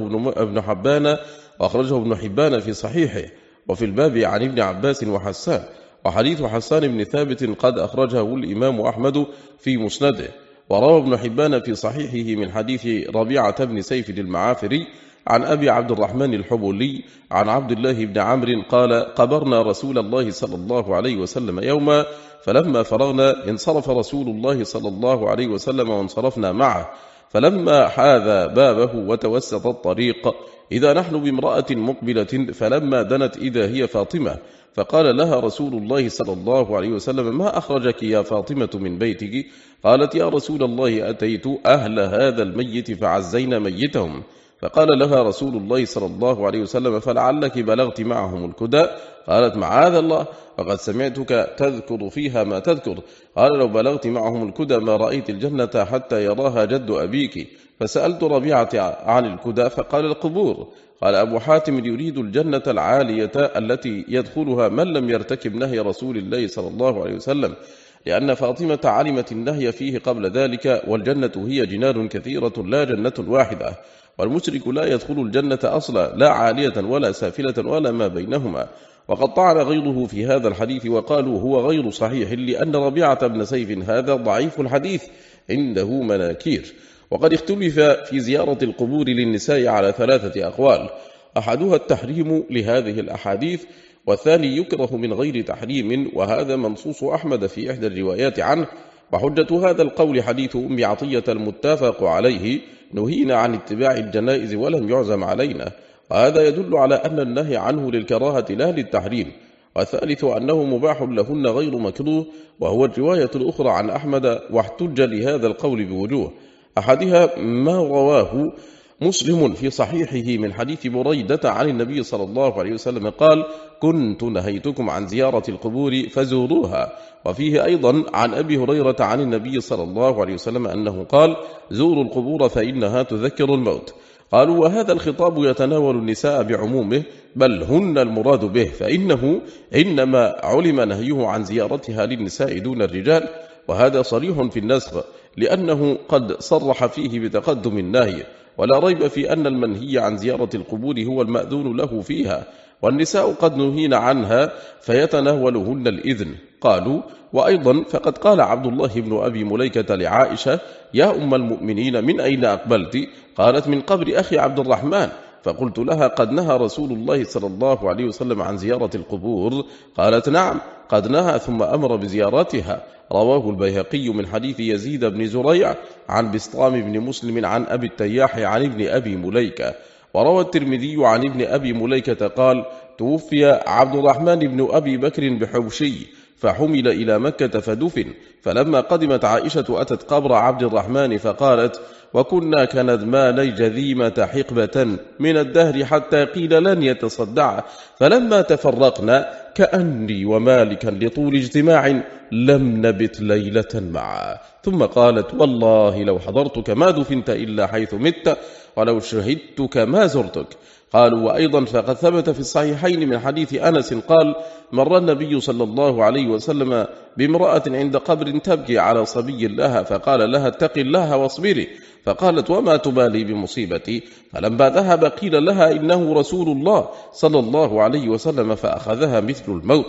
ابن حبان في صحيحه. وفي الباب عن ابن عباس وحسان. وحديث حسان بن ثابت قد أخرجه الإمام أحمد في مسنده. وروى ابن حبان في صحيحه من حديث ربيعة بن سيف المعافري عن أبي عبد الرحمن الحبولي عن عبد الله بن عمرو قال: قبرنا رسول الله صلى الله عليه وسلم يوما، فلما فرغنا انصرف رسول الله صلى الله عليه وسلم وانصرفنا معه، فلما حاذ بابه وتوسط الطريق إذا نحن بامرأة مقبلة، فلما دنت إذا هي فاطمة، فقال لها رسول الله صلى الله عليه وسلم: ما أخرجك يا فاطمة من بيتك؟ قالت: يا رسول الله أتيت أهل هذا الميت فعزينا ميتهم. فقال لها رسول الله صلى الله عليه وسلم: فلعلك بلغت معهم الكدى. قالت: معاذ الله، وقد سمعتك تذكر فيها ما تذكر. قال: لو بلغت معهم الكدى ما رأيت الجنة حتى يراها جد أبيك. فسألت ربيعة عن الكدى، فقال: القبور. قال أبو حاتم: يريد الجنة العالية التي يدخلها من لم يرتكب نهي رسول الله صلى الله عليه وسلم، لأن فاطمة علمت النهي فيه قبل ذلك، والجنة هي جنان كثيرة لا جنة واحدة، والمشرك لا يدخل الجنة أصلا، لا عالية ولا سافلة ولا ما بينهما. وقد طعن غيره في هذا الحديث وقالوا هو غير صحيح، لأن ربيعة بن سيف هذا ضعيف الحديث، عنده مناكير. وقد اختلف في زيارة القبور للنساء على 3 أقوال: أحدها التحريم لهذه الأحاديث، والثاني يكره من غير تحريم، وهذا منصوص أحمد في إحدى الروايات عنه. وحجة هذا القول حديث أم عطية المتفق عليه: نهينا عن اتباع الجنائز ولم يعزم علينا. وهذا يدل على أن النهي عنه للكراهة لا للتحريم. والثالث أنه مباح لهن غير مكروه، وهو الرواية الأخرى عن أحمد. واحتج لهذا القول بوجوه: أحدها ما رواه مسلم في صحيحه من حديث بريدة عن النبي صلى الله عليه وسلم قال: كنت نهيتكم عن زيارة القبور فزوروها. وفيه أيضا عن أبي هريرة عن النبي صلى الله عليه وسلم أنه قال: زوروا القبور فإنها تذكر الموت. قالوا: وهذا الخطاب يتناول النساء بعمومه، بل هن المراد به، فإنه إنما علم نهيه عن زيارتها للنساء دون الرجال، وهذا صريح في النسخ، لأنه قد صرح فيه بتقدم النهي. ولا ريب في أن المنهي عن زيارة القبور هو المأذون له فيها، والنساء قد نهين عنها فيتناولهن الإذن. قالوا: وأيضا فقد قال عبد الله بن أبي مليكة لعائشة: يا أم المؤمنين من أين أقبلت؟ قالت: من قبر أخي عبد الرحمن. فقلت لها: قد نهى رسول الله صلى الله عليه وسلم عن زيارة القبور؟ قالت: نعم قد نهى، ثم أمر بزيارتها. رواه البيهقي من حديث يزيد بن زريع عن بسطام بن مسلم عن أبي التياح عن ابن أبي مليكة. وروى الترمذي عن ابن أبي مليكة قال: توفي عبد الرحمن بن أبي بكر بحوشي، فحمل إلى مكة فدفن. فلما قدمت عائشة أتت قبر عبد الرحمن فقالت: وكنا كندماني جذيمة حقبة من الدهر حتى قيل لن يتصدع، فلما تفرقنا كأني ومالكا لطول اجتماع لم نبت ليلة معا. ثم قالت: والله لو حضرتك ما دفنت إلا حيث مت، ولو شهدتك ما زرتك. قالوا: وأيضا فقد ثبت في الصحيحين من حديث أنس قال: مر النبي صلى الله عليه وسلم بامرأة عند قبر تبكي على صبي لها، فقال لها: اتق الله واصبري. فقالت: وما تبالي بمصيبتي؟ فلما ذهب قيل لها: إنه رسول الله صلى الله عليه وسلم، فأخذها مثل الموت.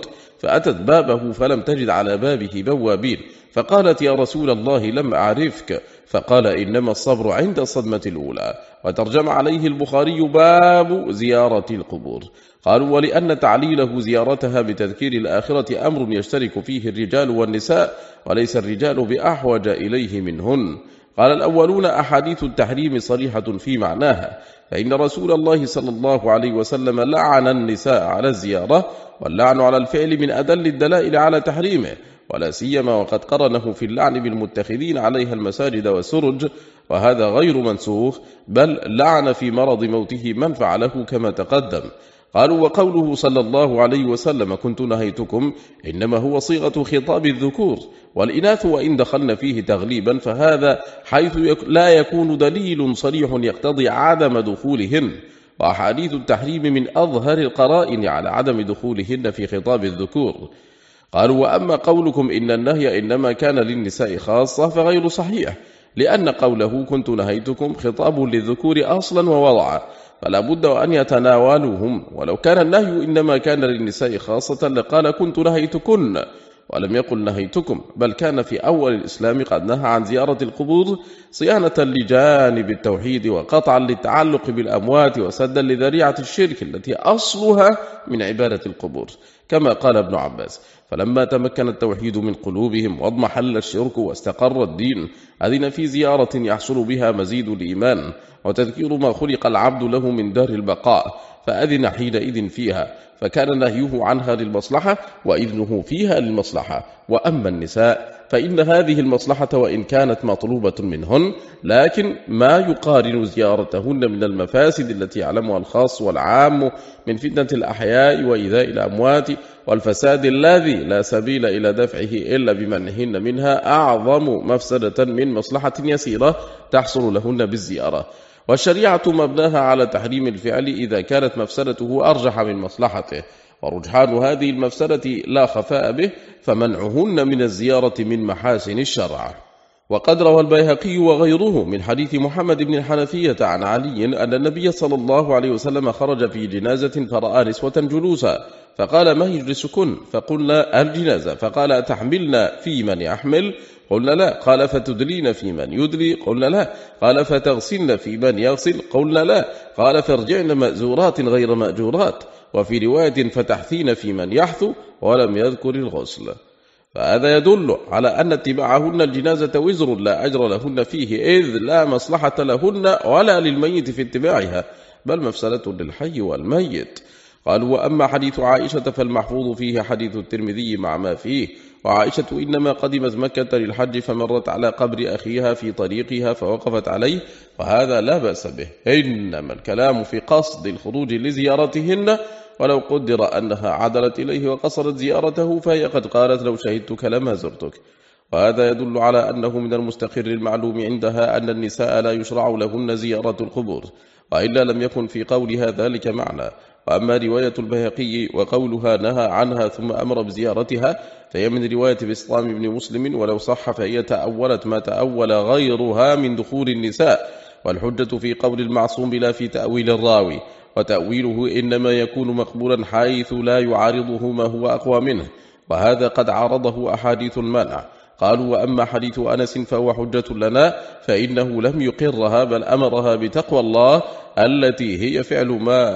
فأتت بابه فلم تجد على بابه بوابين، فقالت يا رسول الله لم أعرفك، فقال إنما الصبر عند الصدمة الأولى. وترجم عليه البخاري باب زيارة القبور. قالوا ولأن تعليله زيارتها بتذكير الآخرة أمر يشترك فيه الرجال والنساء، وليس الرجال بأحوج إليه منهن. قال الأولون أحاديث التحريم صريحة في معناها، فإن رسول الله صلى الله عليه وسلم لعن النساء على الزيارة، واللعن على الفعل من أدل الدلائل على تحريمه، ولا سيما وقد قرنه في اللعن بالمتخذين عليها المساجد والسرج، وهذا غير منسوخ، بل لعن في مرض موته من فعله كما تقدم. قالوا وقوله صلى الله عليه وسلم كنت نهيتكم إنما هو صيغة خطاب الذكور، والإناث وإن دخلن فيه تغليبا فهذا حيث لا يكون دليل صريح يقتضي عدم دخولهن، وأحاديث التحريم من أظهر القرائن على عدم دخولهن في خطاب الذكور. قالوا وأما قولكم إن النهي إنما كان للنساء خاصة فغير صحيح، لأن قوله كنت نهيتكم خطاب للذكور أصلا ووضعا، فلا بد أن يتناولوهم، ولو كان النهي إنما كان للنساء خاصة لقال كنت نهيتكن ولم يقل نهيتكم، بل كان في أول الإسلام قد نهى عن زيارة القبور صيانة لجانب التوحيد وقطعا للتعلق بالأموات وسدا لذريعة الشرك التي أصلها من عبادة القبور، كما قال ابن عباس فلما تمكن التوحيد من قلوبهم واضمحل الشرك واستقر الدين أذن في زيارة يحصل بها مزيد الإيمان وتذكير ما خلق العبد له من دار البقاء، فأذن حينئذ فيها، فكان نهيه عنها للمصلحة وإذنه فيها للمصلحة. وأما النساء فإن هذه المصلحة وإن كانت مطلوبة منهن، لكن ما يقارن زيارتهن من المفاسد التي يعلمها الخاص والعام من فتنة الأحياء وإيذاء الأموات والفساد الذي لا سبيل إلى دفعه إلا بمنعهن منها أعظم مفسدة من مصلحة يسيرة تحصل لهن بالزيارة. والشريعة مبناها على تحريم الفعل إذا كانت مفسدته أرجح من مصلحته، ورجحان هذه المفسدة لا خفاء به، فمنعهن من الزيارة من محاسن الشرع. وقد روى البيهقي وغيره من حديث محمد بن الحنفية عن علي أن النبي صلى الله عليه وسلم خرج في جنازة فرأى نسوة جلوسا، فقال ما يجلسكن؟ فقلنا الجنازة، فقال أتحملن في من يحمل؟ قلنا لا. قال فتدلين في من يدلي؟ قلنا لا. قال فتغسلن في من يغسل؟ قلنا لا. قال فارجعن مأزورات غير مأجورات، وفي رواية فتحثين في من يحثو، ولم يذكر الغسل. فهذا يدل على أن اتباعهن الجنازة وزر لا أجر لهن فيه، إذ لا مصلحة لهن ولا للميت في اتباعها، بل مفسدة للحي والميت. قالوا وأما حديث عائشة فالمحفوظ فيه حديث الترمذي مع ما فيه، وعائشة إنما قدمت مكة للحج فمرت على قبر أخيها في طريقها فوقفت عليه، وهذا لا بأس به، إنما الكلام في قصد الخروج لزيارتهن، ولو قدر أنها عدلت إليه وقصرت زيارته فهي قد قالت لو شهدتك لما زرتك. وهذا يدل على أنه من المستقر المعلوم عندها أن النساء لا يشرع لهن زيارة القبور، وإلا لم يكن في قولها ذلك معنى. وأما رواية البيهقي وقولها نهى عنها ثم أمر بزيارتها فهي من رواية بسطام بن مسلم، ولو صح فهي تأولت ما تأول غيرها من دخول النساء، والحجة في قول المعصوم لا في تأويل الراوي، وتأويله إنما يكون مقبولا حيث لا يعارضه ما هو أقوى منه، وهذا قد عارضه أحاديث المنع. قالوا وأما حديث أنس فهو حجة لنا، فإنه لم يقرها بل أمرها بتقوى الله التي هي فعل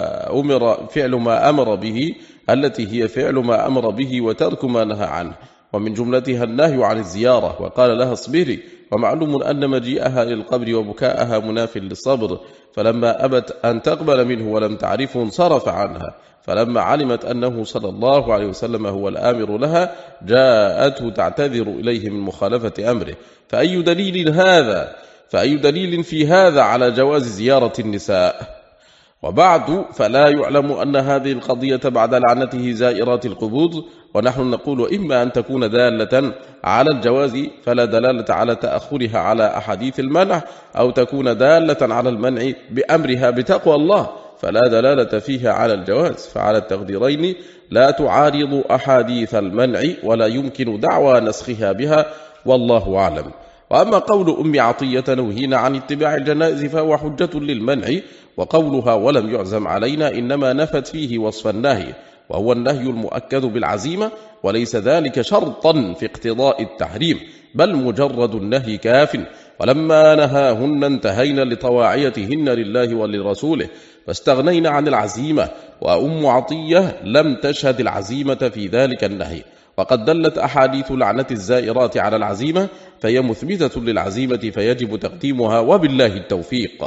ما أمر به وترك ما نهى عنه، ومن جملتها النهي عن الزيارة، وقال لها اصبري. ومعلوم أن مجيئها للقبر وبكاءها مناف للصبر، فلما أبت أن تقبل منه ولم تعرفه انصرف عنها، فلما علمت أنه صلى الله عليه وسلم هو الآمر لها جاءته تعتذر إليه من مخالفة أمره. فأي دليل في هذا على جواز زيارة النساء؟ وبعد فلا يعلم أن هذه القضية بعد لعنته زائرات القبور، ونحن نقول إما أن تكون دالة على الجواز فلا دلالة على تأخرها على أحاديث المنع، أو تكون دالة على المنع بأمرها بتقوى الله فلا دلالة فيها على الجواز، فعلى التقديرين لا تعارض أحاديث المنع ولا يمكن دعوى نسخها بها، والله أعلم. وأما قول أم عطية نهينا عن اتباع الجنائز فهو حجة للمنع، وقولها ولم يعزم علينا إنما نفت فيه وصف النهي، وهو النهي المؤكد بالعزيمة، وليس ذلك شرطا في اقتضاء التحريم، بل مجرد النهي كاف. ولما نهاهن انتهينا لطواعيتهن لله ولرسوله فاستغنينا عن العزيمة، وأم عطية لم تشهد العزيمة في ذلك النهي، وقد دلت أحاديث لعنة الزائرات على العزيمة، فهي مثبتة للعزيمة فيجب تقديمها، وبالله التوفيق.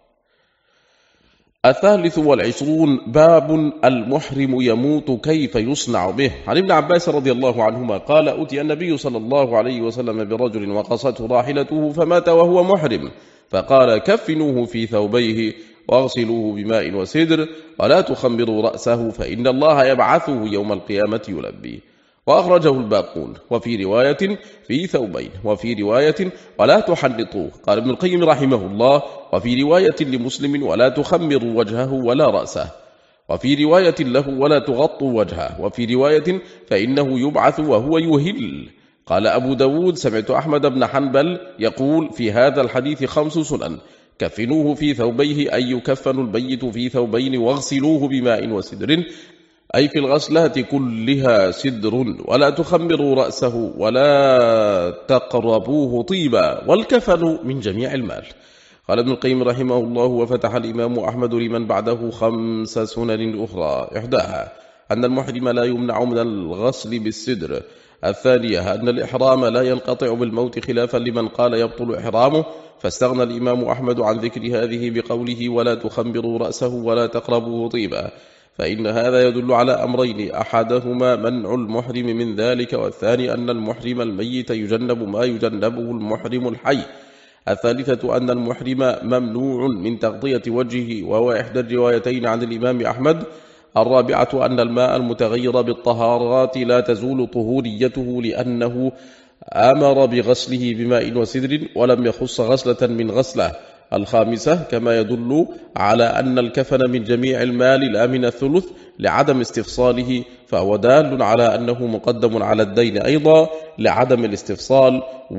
23 باب المحرم يموت كيف يصنع به. عن ابن عباس رضي الله عنهما قال: أتي النبي صلى الله عليه وسلم برجل وقصته راحلته فمات وهو محرم، فقال: كفنوه في ثوبيه واغسلوه بماء وسدر ولا تخمروا رأسه فإن الله يبعثه يوم القيامة يلبي. وأخرجه الباقون، وفي رواية في ثوبين، وفي رواية ولا تحنطوه. قال ابن القيم رحمه الله: وفي رواية لمسلم ولا تخمروا وجهه ولا رأسه، وفي رواية له ولا تغطوا وجهه، وفي رواية فإنه يبعث وهو يهل. قال أبو داود: سمعت أحمد بن حنبل يقول في هذا الحديث 5 سنن: كفنوه في ثوبيه، أي يكفن البيت في ثوبين، واغسلوه بماء وسدر، أي في الغسلات كلها سدر، ولا تخمروا رأسه ولا تقربوه طيبا، والكفن من جميع المال. قال ابن القيم رحمه الله: وفتح الإمام أحمد لمن بعده 5 سنن أخرى، إحداها أن المحرم لا يمنع من الغسل بالسدر، الثانية أن الإحرام لا ينقطع بالموت خلافا لمن قال يبطل إحرامه، فاستغنى الإمام أحمد عن ذكر هذه بقوله: ولا تخمروا رأسه ولا تقربوه طيبا، فإن هذا يدل على أمرين: أحدهما منع المحرم من ذلك، والثاني أن المحرم الميت يجنب ما يجنبه المحرم الحي، الثالثة أن المحرم ممنوع من تغطية وجهه، وهو إحدى الروايتين عن الإمام أحمد، الرابعة أن الماء المتغير بالطهارات لا تزول طهوريته لأنه أمر بغسله بماء وسدر ولم يخص غسلة من غسله، الخامسة كما يدل على أن الكفن من جميع المال لا من الثلث لعدم استفصاله، فهو دال على أنه مقدم على الدين أيضا لعدم الاستفصال،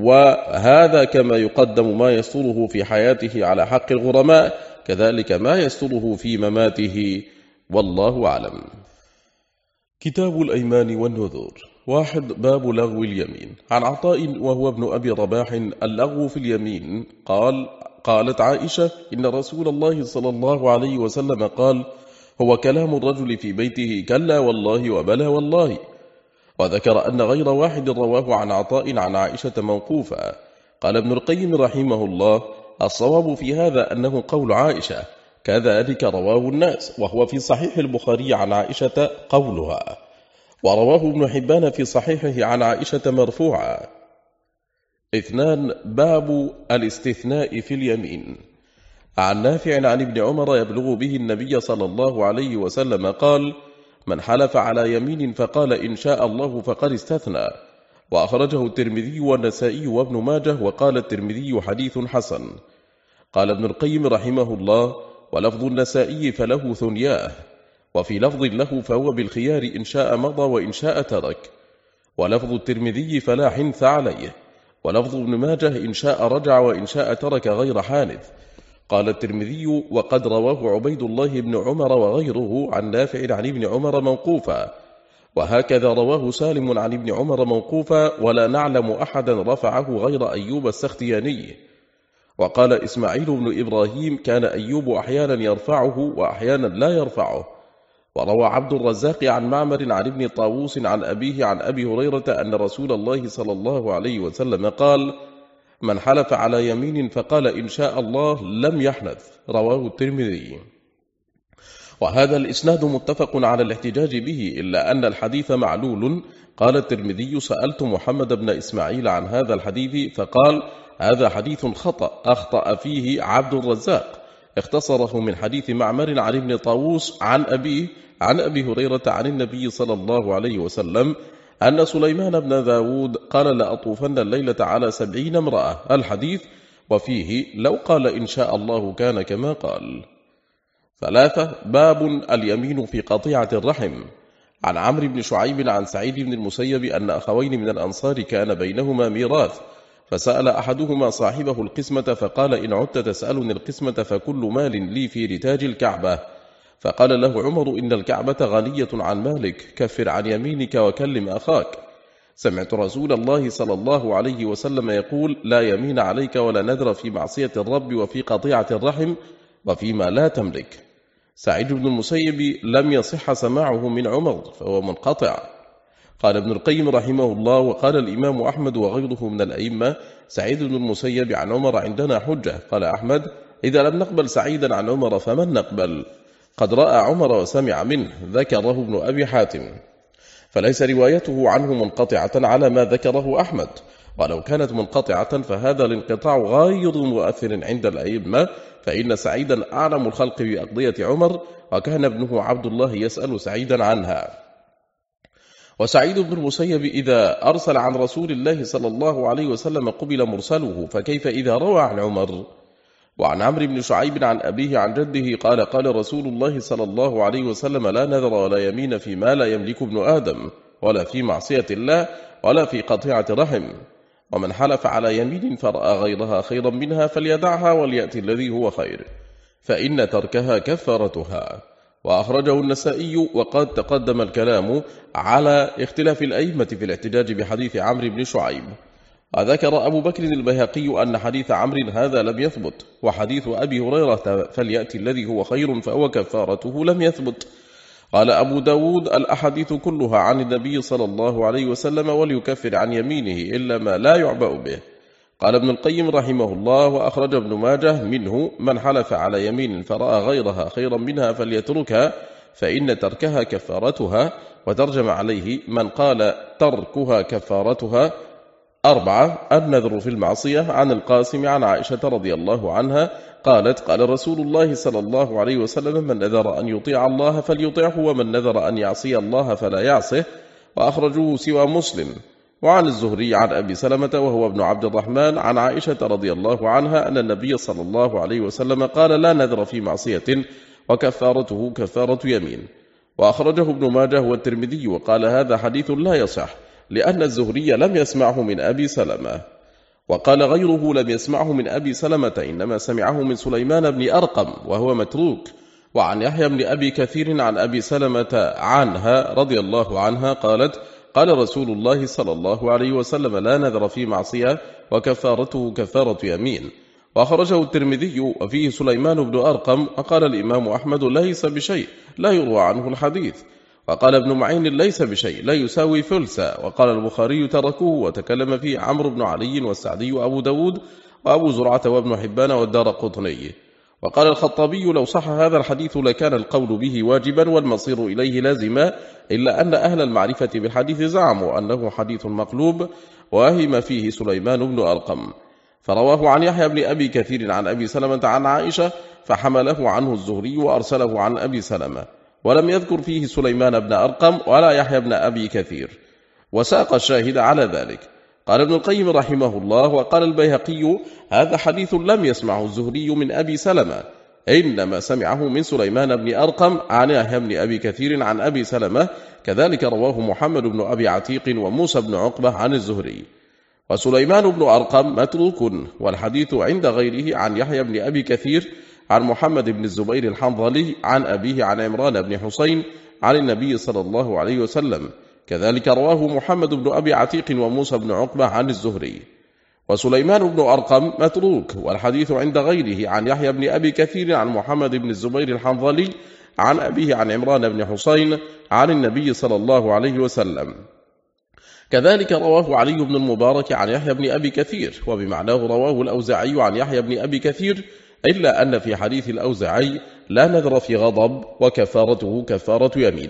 وهذا كما يقدم ما يستره في حياته على حق الغرماء كذلك ما يستره في مماته، والله أعلم. كتاب الأيمان والنذور. 1. باب لغو اليمين. عن عطاء وهو ابن أبي رباح: اللغو في اليمين. قالت عائشة: إن رسول الله صلى الله عليه وسلم قال: هو كلام الرجل في بيته كلا والله وبلا والله. وذكر أن غير واحد رواه عن عطاء عن عائشة موقوفا. قال ابن القيم رحمه الله: الصواب في هذا أنه قول عائشة، كذلك رواه الناس، وهو في صحيح البخاري عن عائشة قولها، ورواه ابن حبان في صحيحه عن عائشة مرفوعا. 2. باب الاستثناء في اليمين. عن نافع عن ابن عمر يبلغ به النبي صلى الله عليه وسلم قال: من حلف على يمين فقال إن شاء الله فقد استثنى. وأخرجه الترمذي والنسائي وابن ماجه، وقال الترمذي حديث حسن. قال ابن القيم رحمه الله: ولفظ النسائي فله ثنياه، وفي لفظ له فهو بالخيار إن شاء مضى وإن شاء ترك. ولفظ الترمذي فلا حنث عليه. ولفظ ابن ماجه إن شاء رجع وإن شاء ترك غير حانث. قال الترمذي: وقد رواه عبيد الله بن عمر وغيره عن نافع عن ابن عمر موقوفا، وهكذا رواه سالم عن ابن عمر موقوفا، ولا نعلم أحدا رفعه غير أيوب السختياني. وقال إسماعيل بن إبراهيم: كان أيوب أحيانا يرفعه وأحيانا لا يرفعه. وروى عبد الرزاق عن معمر عن ابن طاووس عن أبيه عن أبي هريرة أن رسول الله صلى الله عليه وسلم قال: من حلف على يمين فقال إن شاء الله لم يحنث. رواه الترمذي. وهذا الإسناد متفق على الاحتجاج به، إلا أن الحديث معلول. قال الترمذي: سألت محمد بن إسماعيل عن هذا الحديث فقال: هذا حديث أخطأ فيه عبد الرزاق، اختصره من حديث معمر عن ابن طاووس عن أبيه عن أبي هريرة عن النبي صلى الله عليه وسلم أن سليمان بن داود قال: لأطوفن الليلة على 70 امرأة، الحديث، وفيه لو قال إن شاء الله كان كما قال. 3. باب اليمين في قطيعة الرحم. عن عمرو بن شعيب عن سعيد بن المسيب أن أخوين من الأنصار كان بينهما ميراث، فسأل أحدهما صاحبه القسمة فقال: إن عدت تسألني القسمة فكل مال لي في رتاج الكعبة. فقال له عمر إن الكعبة غنية عن مالك، كفر عن يمينك وكلم أخاك. سمعت رسول الله صلى الله عليه وسلم يقول لا يمين عليك ولا نذر في معصية الرب وفي قطيعة الرحم وفيما لا تملك. سعيد بن المسيب لم يصح سماعه من عمر فهو منقطع. قال ابن القيم رحمه الله وقال الإمام أحمد وغيره من الأئمة سعيد بن المسيب عن عمر عندنا حجة. قال أحمد إذا لم نقبل سعيدا عن عمر فمن نقبل؟ قد رأى عمر وسمع منه، ذكره ابن أبي حاتم، فليس روايته عنه منقطعة على ما ذكره أحمد، ولو كانت منقطعة فهذا الانقطاع غير مؤثر عند الأئمة، فإن سعيدا أعلم الخلق بأقضية عمر، وكان ابنه عبد الله يسأل سعيدا عنها. وسعيد بن المسيب إذا أرسل عن رسول الله صلى الله عليه وسلم قبل مرسله، فكيف إذا روى عن عمر؟ وعن عمرو بن شعيب عن أبيه عن جده قال قال رسول الله صلى الله عليه وسلم لا نذر ولا يمين فيما لا يملك ابن آدم، ولا في معصية الله، ولا في قطيعة رحم، ومن حلف على يمين فرأى غيرها خيرا منها فليدعها وليأتي الذي هو خير، فإن تركها كفارتها. وأخرجه النسائي. وقد تقدم الكلام على اختلاف الأئمة في الاحتجاج بحديث عمرو بن شعيب. وذكر أبو بكر البيهقي أن حديث عمرو هذا لم يثبت، وحديث أبي هريرة فليأتي الذي هو خير فهو كفارته لم يثبت. قال أبو داود الأحاديث كلها عن النبي صلى الله عليه وسلم وليكفر عن يمينه إلا ما لا يعبأ به. قال ابن القيم رحمه الله وأخرج ابن ماجه منه من حلف على يمين فرأى غيرها خيرا منها فليتركها فإن تركها كفارتها. وترجم عليه من قال تركها كفارتها 4 النذر في المعصية. عن القاسم عن عائشة رضي الله عنها قالت قال رسول الله صلى الله عليه وسلم من نذر أن يطيع الله فليطيعه ومن نذر أن يعصي الله فلا يعصه. وأخرجوه سوى مسلم. وعن الزهري عن أبي سلمة وهو ابن عبد الرحمن عن عائشة رضي الله عنها أن النبي صلى الله عليه وسلم قال لا نذر في معصية وكفارته كفارة يمين. وأخرجه ابن ماجه والترمذي وقال هذا حديث لا يصح لأن الزهري لم يسمعه من أبي سلمة. وقال غيره لم يسمعه من أبي سلمة إنما سمعه من سليمان بن أرقم وهو متروك. وعن يحيى بن أبي كثير عن أبي سلمة عنها رضي الله عنها قالت قال رسول الله صلى الله عليه وسلم لا نذر في معصية وكفارته كفارة يمين. وأخرجه الترمذي وفيه سليمان بن أرقم. وقال الإمام أحمد ليس بشيء لا يروى عنه الحديث. وقال ابن معين ليس بشيء لا يساوي ثلثا. وقال البخاري تركوه وتكلم فيه عمرو بن علي والسعدي وأبو داود وأبو زرعة وابن حبان والدار قطني. وقال الخطابي لو صح هذا الحديث لكان القول به واجبا والمصير إليه لازما، إلا أن أهل المعرفة بالحديث زعموا أنه حديث مقلوب وهم فيه سليمان بن أرقم. فرواه عن يحيى بن أبي كثير عن أبي سلمة عن عائشة فحمله عنه الزهري وأرسله عن أبي سلمة، ولم يذكر فيه سليمان بن أرقم ولا يحيى بن أبي كثير، وساق الشاهد على ذلك. قال ابن القيم رحمه الله وقال البيهقي هذا حديث لم يسمعه الزهري من أبي سلمة، إنما سمعه من سليمان بن أرقم عن يحيى بن أبي كثير عن أبي سلمة، كذلك رواه محمد بن أبي عتيق وموسى بن عقبة عن الزهري. وسليمان بن أرقم متروك، والحديث عند غيره عن يحيى بن أبي كثير عن محمد بن الزبير الحنظلي عن أبيه عن عمران بن حسين عن النبي صلى الله عليه وسلم، كذلك رواه محمد بن أبي عتيق وموسى بن عقبة عن الزهري. وسليمان بن أرقم متروك، والحديث عند غيره عن يحيى بن أبي كثير عن محمد بن الزبير الحنظلي عن أبيه عن عمران بن حسين عن النبي صلى الله عليه وسلم، كذلك رواه علي بن المبارك عن يحيى بن أبي كثير، وبمعناه رواه الأوزاعي عن يحيى بن أبي كثير، إلا أن في حديث الأوزاعي لا نذر في غضب وكفارته كفارة يمين.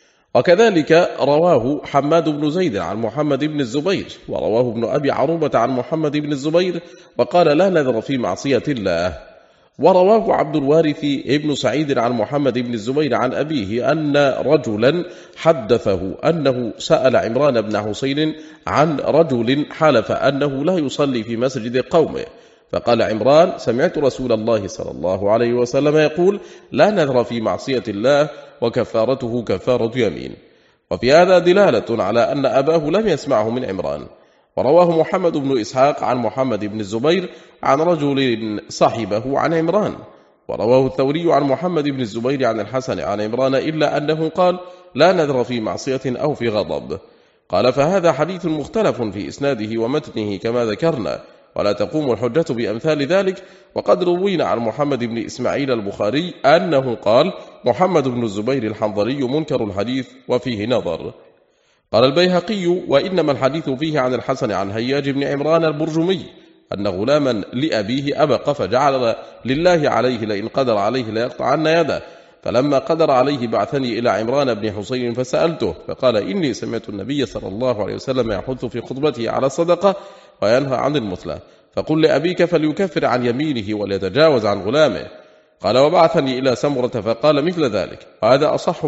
وكذلك رواه حماد بن زيد عن محمد بن الزبير، ورواه ابن أبي عروبة عن محمد بن الزبير وقال لا نذر في معصية الله. ورواه عبد الوارث ابن سعيد عن محمد بن الزبير عن أبيه أن رجلا حدثه أنه سأل عمران بن حسين عن رجل حلف أنه لا يصلي في مسجد قومه، فقال عمران سمعت رسول الله صلى الله عليه وسلم يقول لا نذر في معصية الله وكفارته كفارة يمين. وفي هذا دلالة على أن أباه لم يسمعه من عمران. ورواه محمد بن إسحاق عن محمد بن الزبير عن رجل صاحبه عن عمران، ورواه الثوري عن محمد بن الزبير عن الحسن عن عمران إلا أنه قال لا نذر في معصية أو في غضب. قال فهذا حديث مختلف في إسناده ومتنه كما ذكرنا، ولا تقوم الحجة بأمثال ذلك. وقد روينا عن محمد بن إسماعيل البخاري أنه قال محمد بن الزبير الحنظلي منكر الحديث وفيه نظر. قال البيهقي وإنما الحديث فيه عن الحسن عن هياج بن عمران البرجمي أن غلاما لأبيه أبق فجعل لله عليه لئن قدر عليه ليقطعن يده، فلما قدر عليه بعثني إلى عمران بن حسين فسألته فقال إني سمعت النبي صلى الله عليه وسلم يحث في خطبته على الصدقة وينهى عن المثلى، فقل لأبيك فليكفر عن يمينه وليتجاوز عن غلامه. قال وبعثني إلى سمرة فقال مثل ذلك، وهذا أصح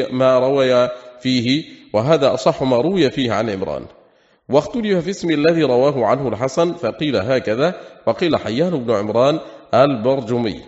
ما روي فيه عن عمران. واختلف في اسم الذي رواه عنه الحسن، فقيل هكذا وقيل حيان بن عمران البرجمي.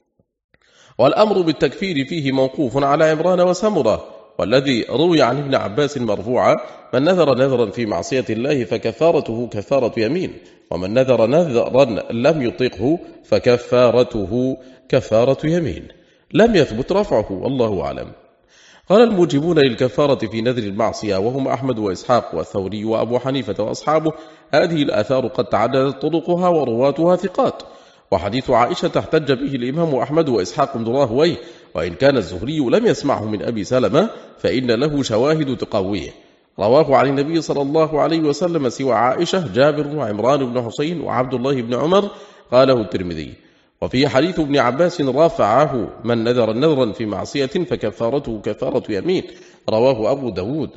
والأمر بالتكفير فيه موقوف على عمران وسمرة. والذي روي عن ابن عباس مرفوعا من نذر نذرا في معصية الله فكفارته كفارة يمين، ومن نذر نذرا لم يطيقه فكفارته كفارة يمين. لم يثبت رفعه والله أعلم. قال الموجبون للكفارة في نذر المعصية وهم أحمد وإسحاق والثوري وأبو حنيفة وأصحابه هذه الآثار قد تعددت طرقها ورواتها ثقات، وحديث عائشة احتج به الإمام أحمد وإسحاق بن راهويه، وإن كان الزهري لم يسمعه من أبي سلمة فإن له شواهد تقويه. رواه عن النبي صلى الله عليه وسلم سوى عائشة جابر وعمران بن حسين وعبد الله بن عمر، قاله الترمذي. وفي حديث ابن عباس رافعه من نذر نذرا في معصية فكفارته كفارة يمين، رواه أبو داود.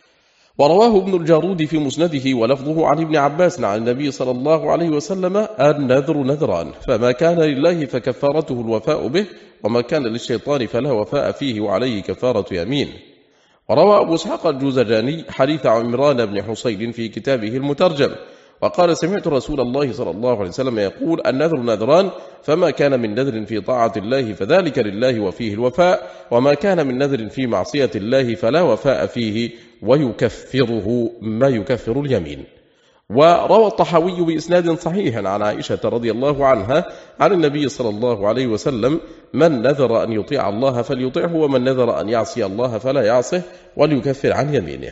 ورواه ابن الجارود في مسنده ولفظه عن ابن عباس عن النبي صلى الله عليه وسلم النذر نذران، فما كان لله فكفارته الوفاء به، وما كان للشيطان فلا وفاء فيه وعليه كفارة يمين. وروى أبو إسحاق الجوزجاني حديث عمران بن حسين في كتابه المترجم وقال سمعت رسول الله صلى الله عليه وسلم يقول النذر نذران، فما كان من نذر في طاعة الله فذلك لله وفيه الوفاء، وما كان من نذر في معصية الله فلا وفاء فيه ويكفره ما يكفر اليمين. وروى الطحاوي بإسناد صحيح عن عائشة رضي الله عنها عن النبي صلى الله عليه وسلم من نذر أن يطيع الله فليطيعه، ومن نذر أن يعصي الله فلا يعصه وليكفر عن يمينه.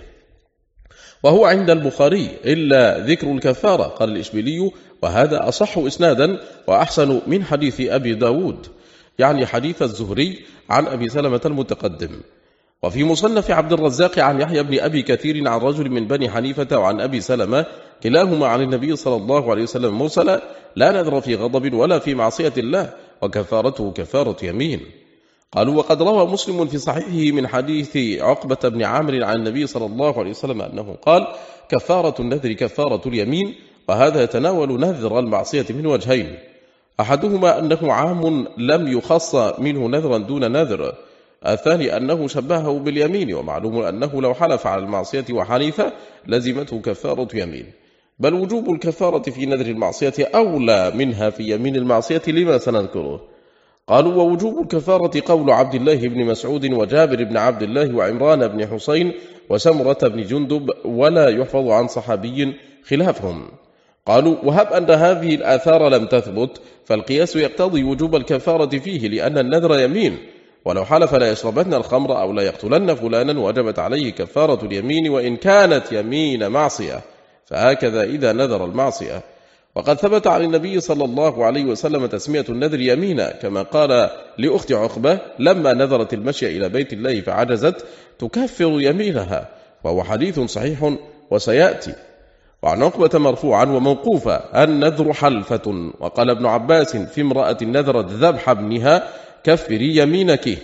وهو عند البخاري إلا ذكر الكفارة. قال الإشبيلي وهذا أصح إسنادا وأحسن من حديث أبي داود، يعني حديث الزهري عن أبي سلمة المتقدم. وفي مصنف عبد الرزاق عن يحيى بن أبي كثير عن رجل من بني حنيفة وعن أبي سلمة كلاهما عن النبي صلى الله عليه وسلم مرسلا لا نذر في غضب ولا في معصية الله وكفارته كفارة يمين. قالوا وقد روى مسلم في صحيحه من حديث عقبة بن عامر عن النبي صلى الله عليه وسلم أنه قال كفارة النذر كفارة اليمين، وهذا يتناول نذر المعصية من وجهين، أحدهما أنه عام لم يخص منه نذرا دون نذر، الثاني أنه شبهه باليمين، ومعلوم أنه لو حلف على المعصية وحلف لزمته كفارة يمين، بل وجوب الكفارة في نذر المعصية أولى منها في يمين المعصية لما سنذكره. قالوا ووجوب الكفارة قول عبد الله بن مسعود وجابر بن عبد الله وعمران بن حسين وسمرة بن جندب، ولا يحفظ عن صحابي خلافهم. قالوا وهب أن هذه الآثار لم تثبت فالقياس يقتضي وجوب الكفارة فيه، لأن النذر يمين، ولو حلف لا يشربن الخمر أو لا يقتلن فلانا وجبت عليه كفارة اليمين وإن كانت يمين معصية، فهكذا إذا نذر المعصية. وقد ثبت عن النبي صلى الله عليه وسلم تسمية النذر يمينا، كما قال لأخت عقبة لما نذرت المشي إلى بيت الله فعجزت تكفر يمينها، وهو حديث صحيح وسيأتي. وعن عقبة مرفوعا وموقوفا النذر حلفة. وقال ابن عباس في امرأة نذرت ذبح ابنها كفري يمينك،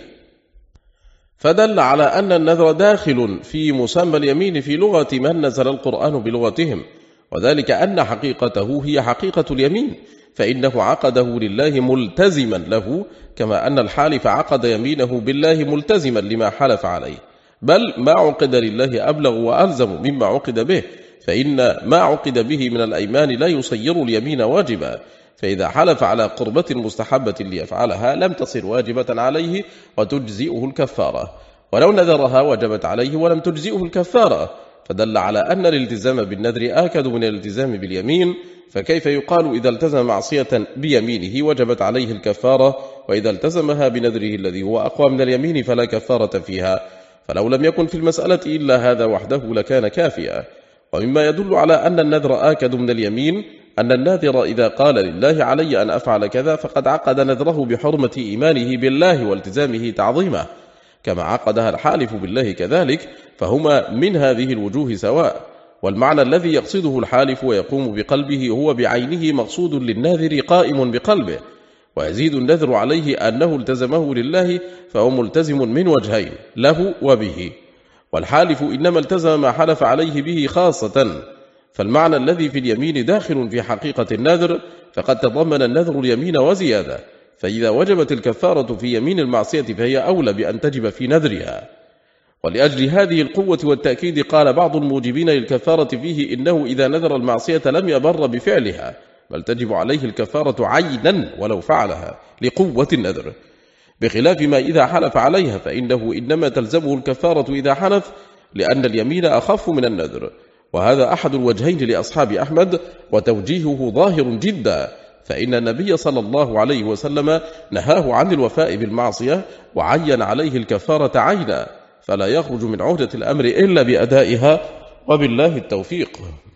فدل على أن النذر داخل في مسمى اليمين في لغة من نزل القرآن بلغتهم، وذلك أن حقيقته هي حقيقة اليمين، فإنه عقده لله ملتزما له، كما أن الحالف عقد يمينه بالله ملتزما لما حلف عليه، بل ما عقد لله أبلغ وألزم مما عقد به، فإن ما عقد به من الأيمان لا يصير اليمين واجبا، فإذا حلف على قربة مستحبة ليفعلها لم تصير واجبة عليه وتجزئه الكفارة، ولو نذرها وجبت عليه ولم تجزئه الكفارة، فدل على أن الالتزام بالنذر آكد من الالتزام باليمين، فكيف يقال إذا التزم معصية بيمينه وجبت عليه الكفارة وإذا التزمها بنذره الذي هو أقوى من اليمين فلا كفارة فيها، فلو لم يكن في المسألة إلا هذا وحده لكان كافيا. ومما يدل على أن النذر آكد من اليمين أن الناذر إذا قال لله علي أن أفعل كذا فقد عقد نذره بحرمة إيمانه بالله والتزامه تعظيمه، كما عقدها الحالف بالله كذلك، فهما من هذه الوجوه سواء. والمعنى الذي يقصده الحالف ويقوم بقلبه هو بعينه مقصود للناذر قائم بقلبه، ويزيد النذر عليه أنه التزمه لله فهو ملتزم من وجهين، له وبه. والحالف إنما التزم ما حلف عليه به خاصة، فالمعنى الذي في اليمين داخل في حقيقة النذر، فقد تضمن النذر اليمين وزيادة، فإذا وجبت الكفارة في يمين المعصية فهي أولى بأن تجب في نذرها. ولأجل هذه القوة والتأكيد قال بعض الموجبين للكفارة فيه إنه إذا نذر المعصية لم يبر بفعلها، بل تجب عليه الكفارة عينا ولو فعلها لقوة النذر، بخلاف ما إذا حلف عليها فإنه إنما تلزمه الكفارة إذا حنث، لأن اليمين أخف من النذر. وهذا أحد الوجهين لأصحاب أحمد، وتوجيهه ظاهر جدا، فإن النبي صلى الله عليه وسلم نهاه عن الوفاء بالمعصية وعين عليه الكفارة عينا، فلا يخرج من عهدة الأمر إلا بأدائها، وبالله التوفيق.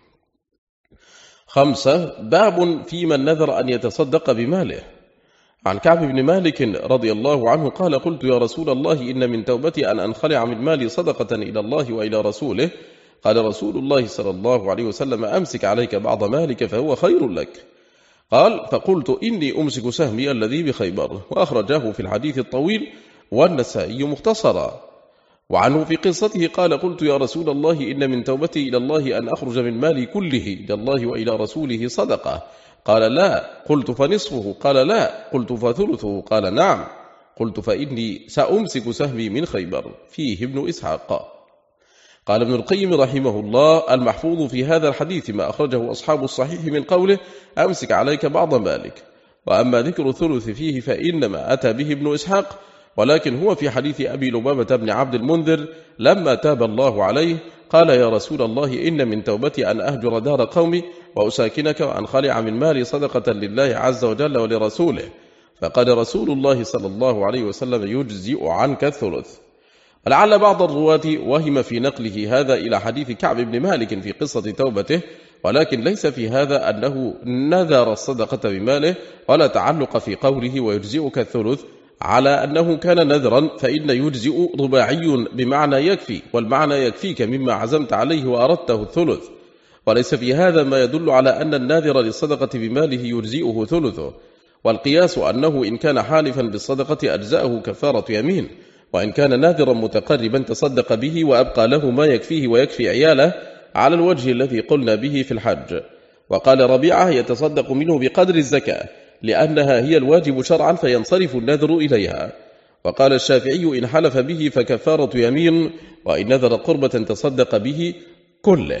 5. باب في من نذر أن يتصدق بماله. عن كعب بن مالك رضي الله عنه قال: قلت يا رسول الله إن من توبتي أن أنخلع من مالي صدقة إلى الله وإلى رسوله. قال رسول الله صلى الله عليه وسلم: أمسك عليك بعض مالك فهو خير لك. قال: فقلت إني أمسك سهمي الذي بخيبر. وأخرجاه في الحديث الطويل والنسائي مختصرا. وعنه في قصته قال: قلت يا رسول الله إن من توبتي إلى الله أن أخرج من مالي كله إلى الله وإلى رسوله صدقة. قال: لا. قلت: فنصفه؟ قال: لا. قلت: فثلثه؟ قال: نعم. قلت: فإني سأمسك سهمي من خيبر. فيه ابن إسحاق. قال ابن القيم رحمه الله: المحفوظ في هذا الحديث ما أخرجه أصحاب الصحيح من قوله: أمسك عليك بعض مالك. وأما ذكر الثلث فيه فإنما أتى به ابن إسحاق، ولكن هو في حديث أبي لبابة بن عبد المنذر لما تاب الله عليه قال: يا رسول الله إن من توبتي أن أهجر دار قومي وأساكنك وأنخلع من مالي صدقة لله عز وجل ولرسوله. فقال رسول الله صلى الله عليه وسلم: يجزئ عنك الثلث. ولعل بعض الرواة وهم في نقله هذا إلى حديث كعب بن مالك في قصة توبته، ولكن ليس في هذا أنه نذر الصدقة بماله، ولا تعلق في قوله ويجزئك الثلث على أنه كان نذرا، فإن يجزئ رباعي بمعنى يكفي، والمعنى يكفيك مما عزمت عليه وأردته الثلث. وليس في هذا ما يدل على أن الناذر للصدقة بماله يجزئه ثلثه. والقياس أنه إن كان حالفا بالصدقة أجزأه كفارة يمين، وإن كان ناذرا متقربا تصدق به وأبقى له ما يكفيه ويكفي عياله، على الوجه الذي قلنا به في الحج. وقال ربيعة: يتصدق منه بقدر الزكاة، لأنها هي الواجب شرعا فينصرف النذر إليها. وقال الشافعي: إن حلف به فكفارة يمين، وإن نذر قربة تصدق به كله.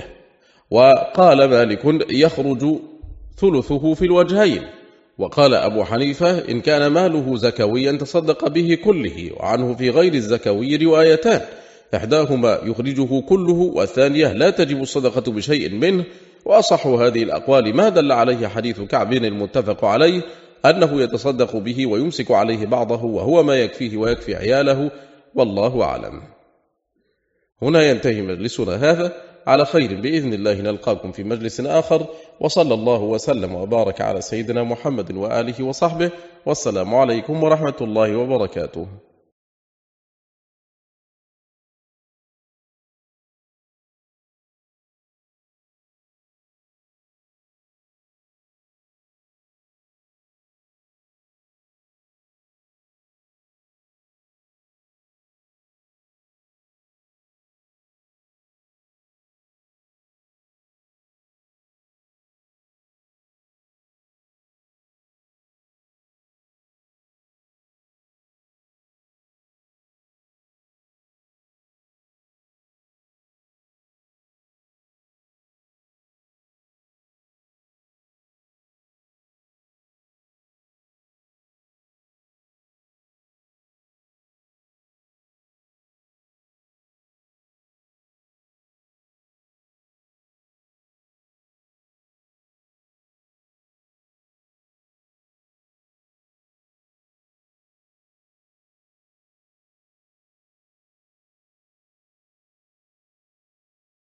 وقال مالك: يخرج ثلثه في الوجهين. وقال أبو حنيفة: إن كان ماله زكويا تصدق به كله. وعنه في غير الزكوي روايتان، إحداهما يخرجه كله، والثانية لا تجب الصدقة بشيء منه. وأصح هذه الأقوال ما دل عليه حديث كعب المتفق عليه أنه يتصدق به ويمسك عليه بعضه، وهو ما يكفيه ويكفي عياله، والله أعلم. هنا ينتهي مجلسنا هذا، على خير بإذن الله نلقاكم في مجلس آخر، وصلى الله وسلم وبارك على سيدنا محمد وآله وصحبه، والسلام عليكم ورحمة الله وبركاته.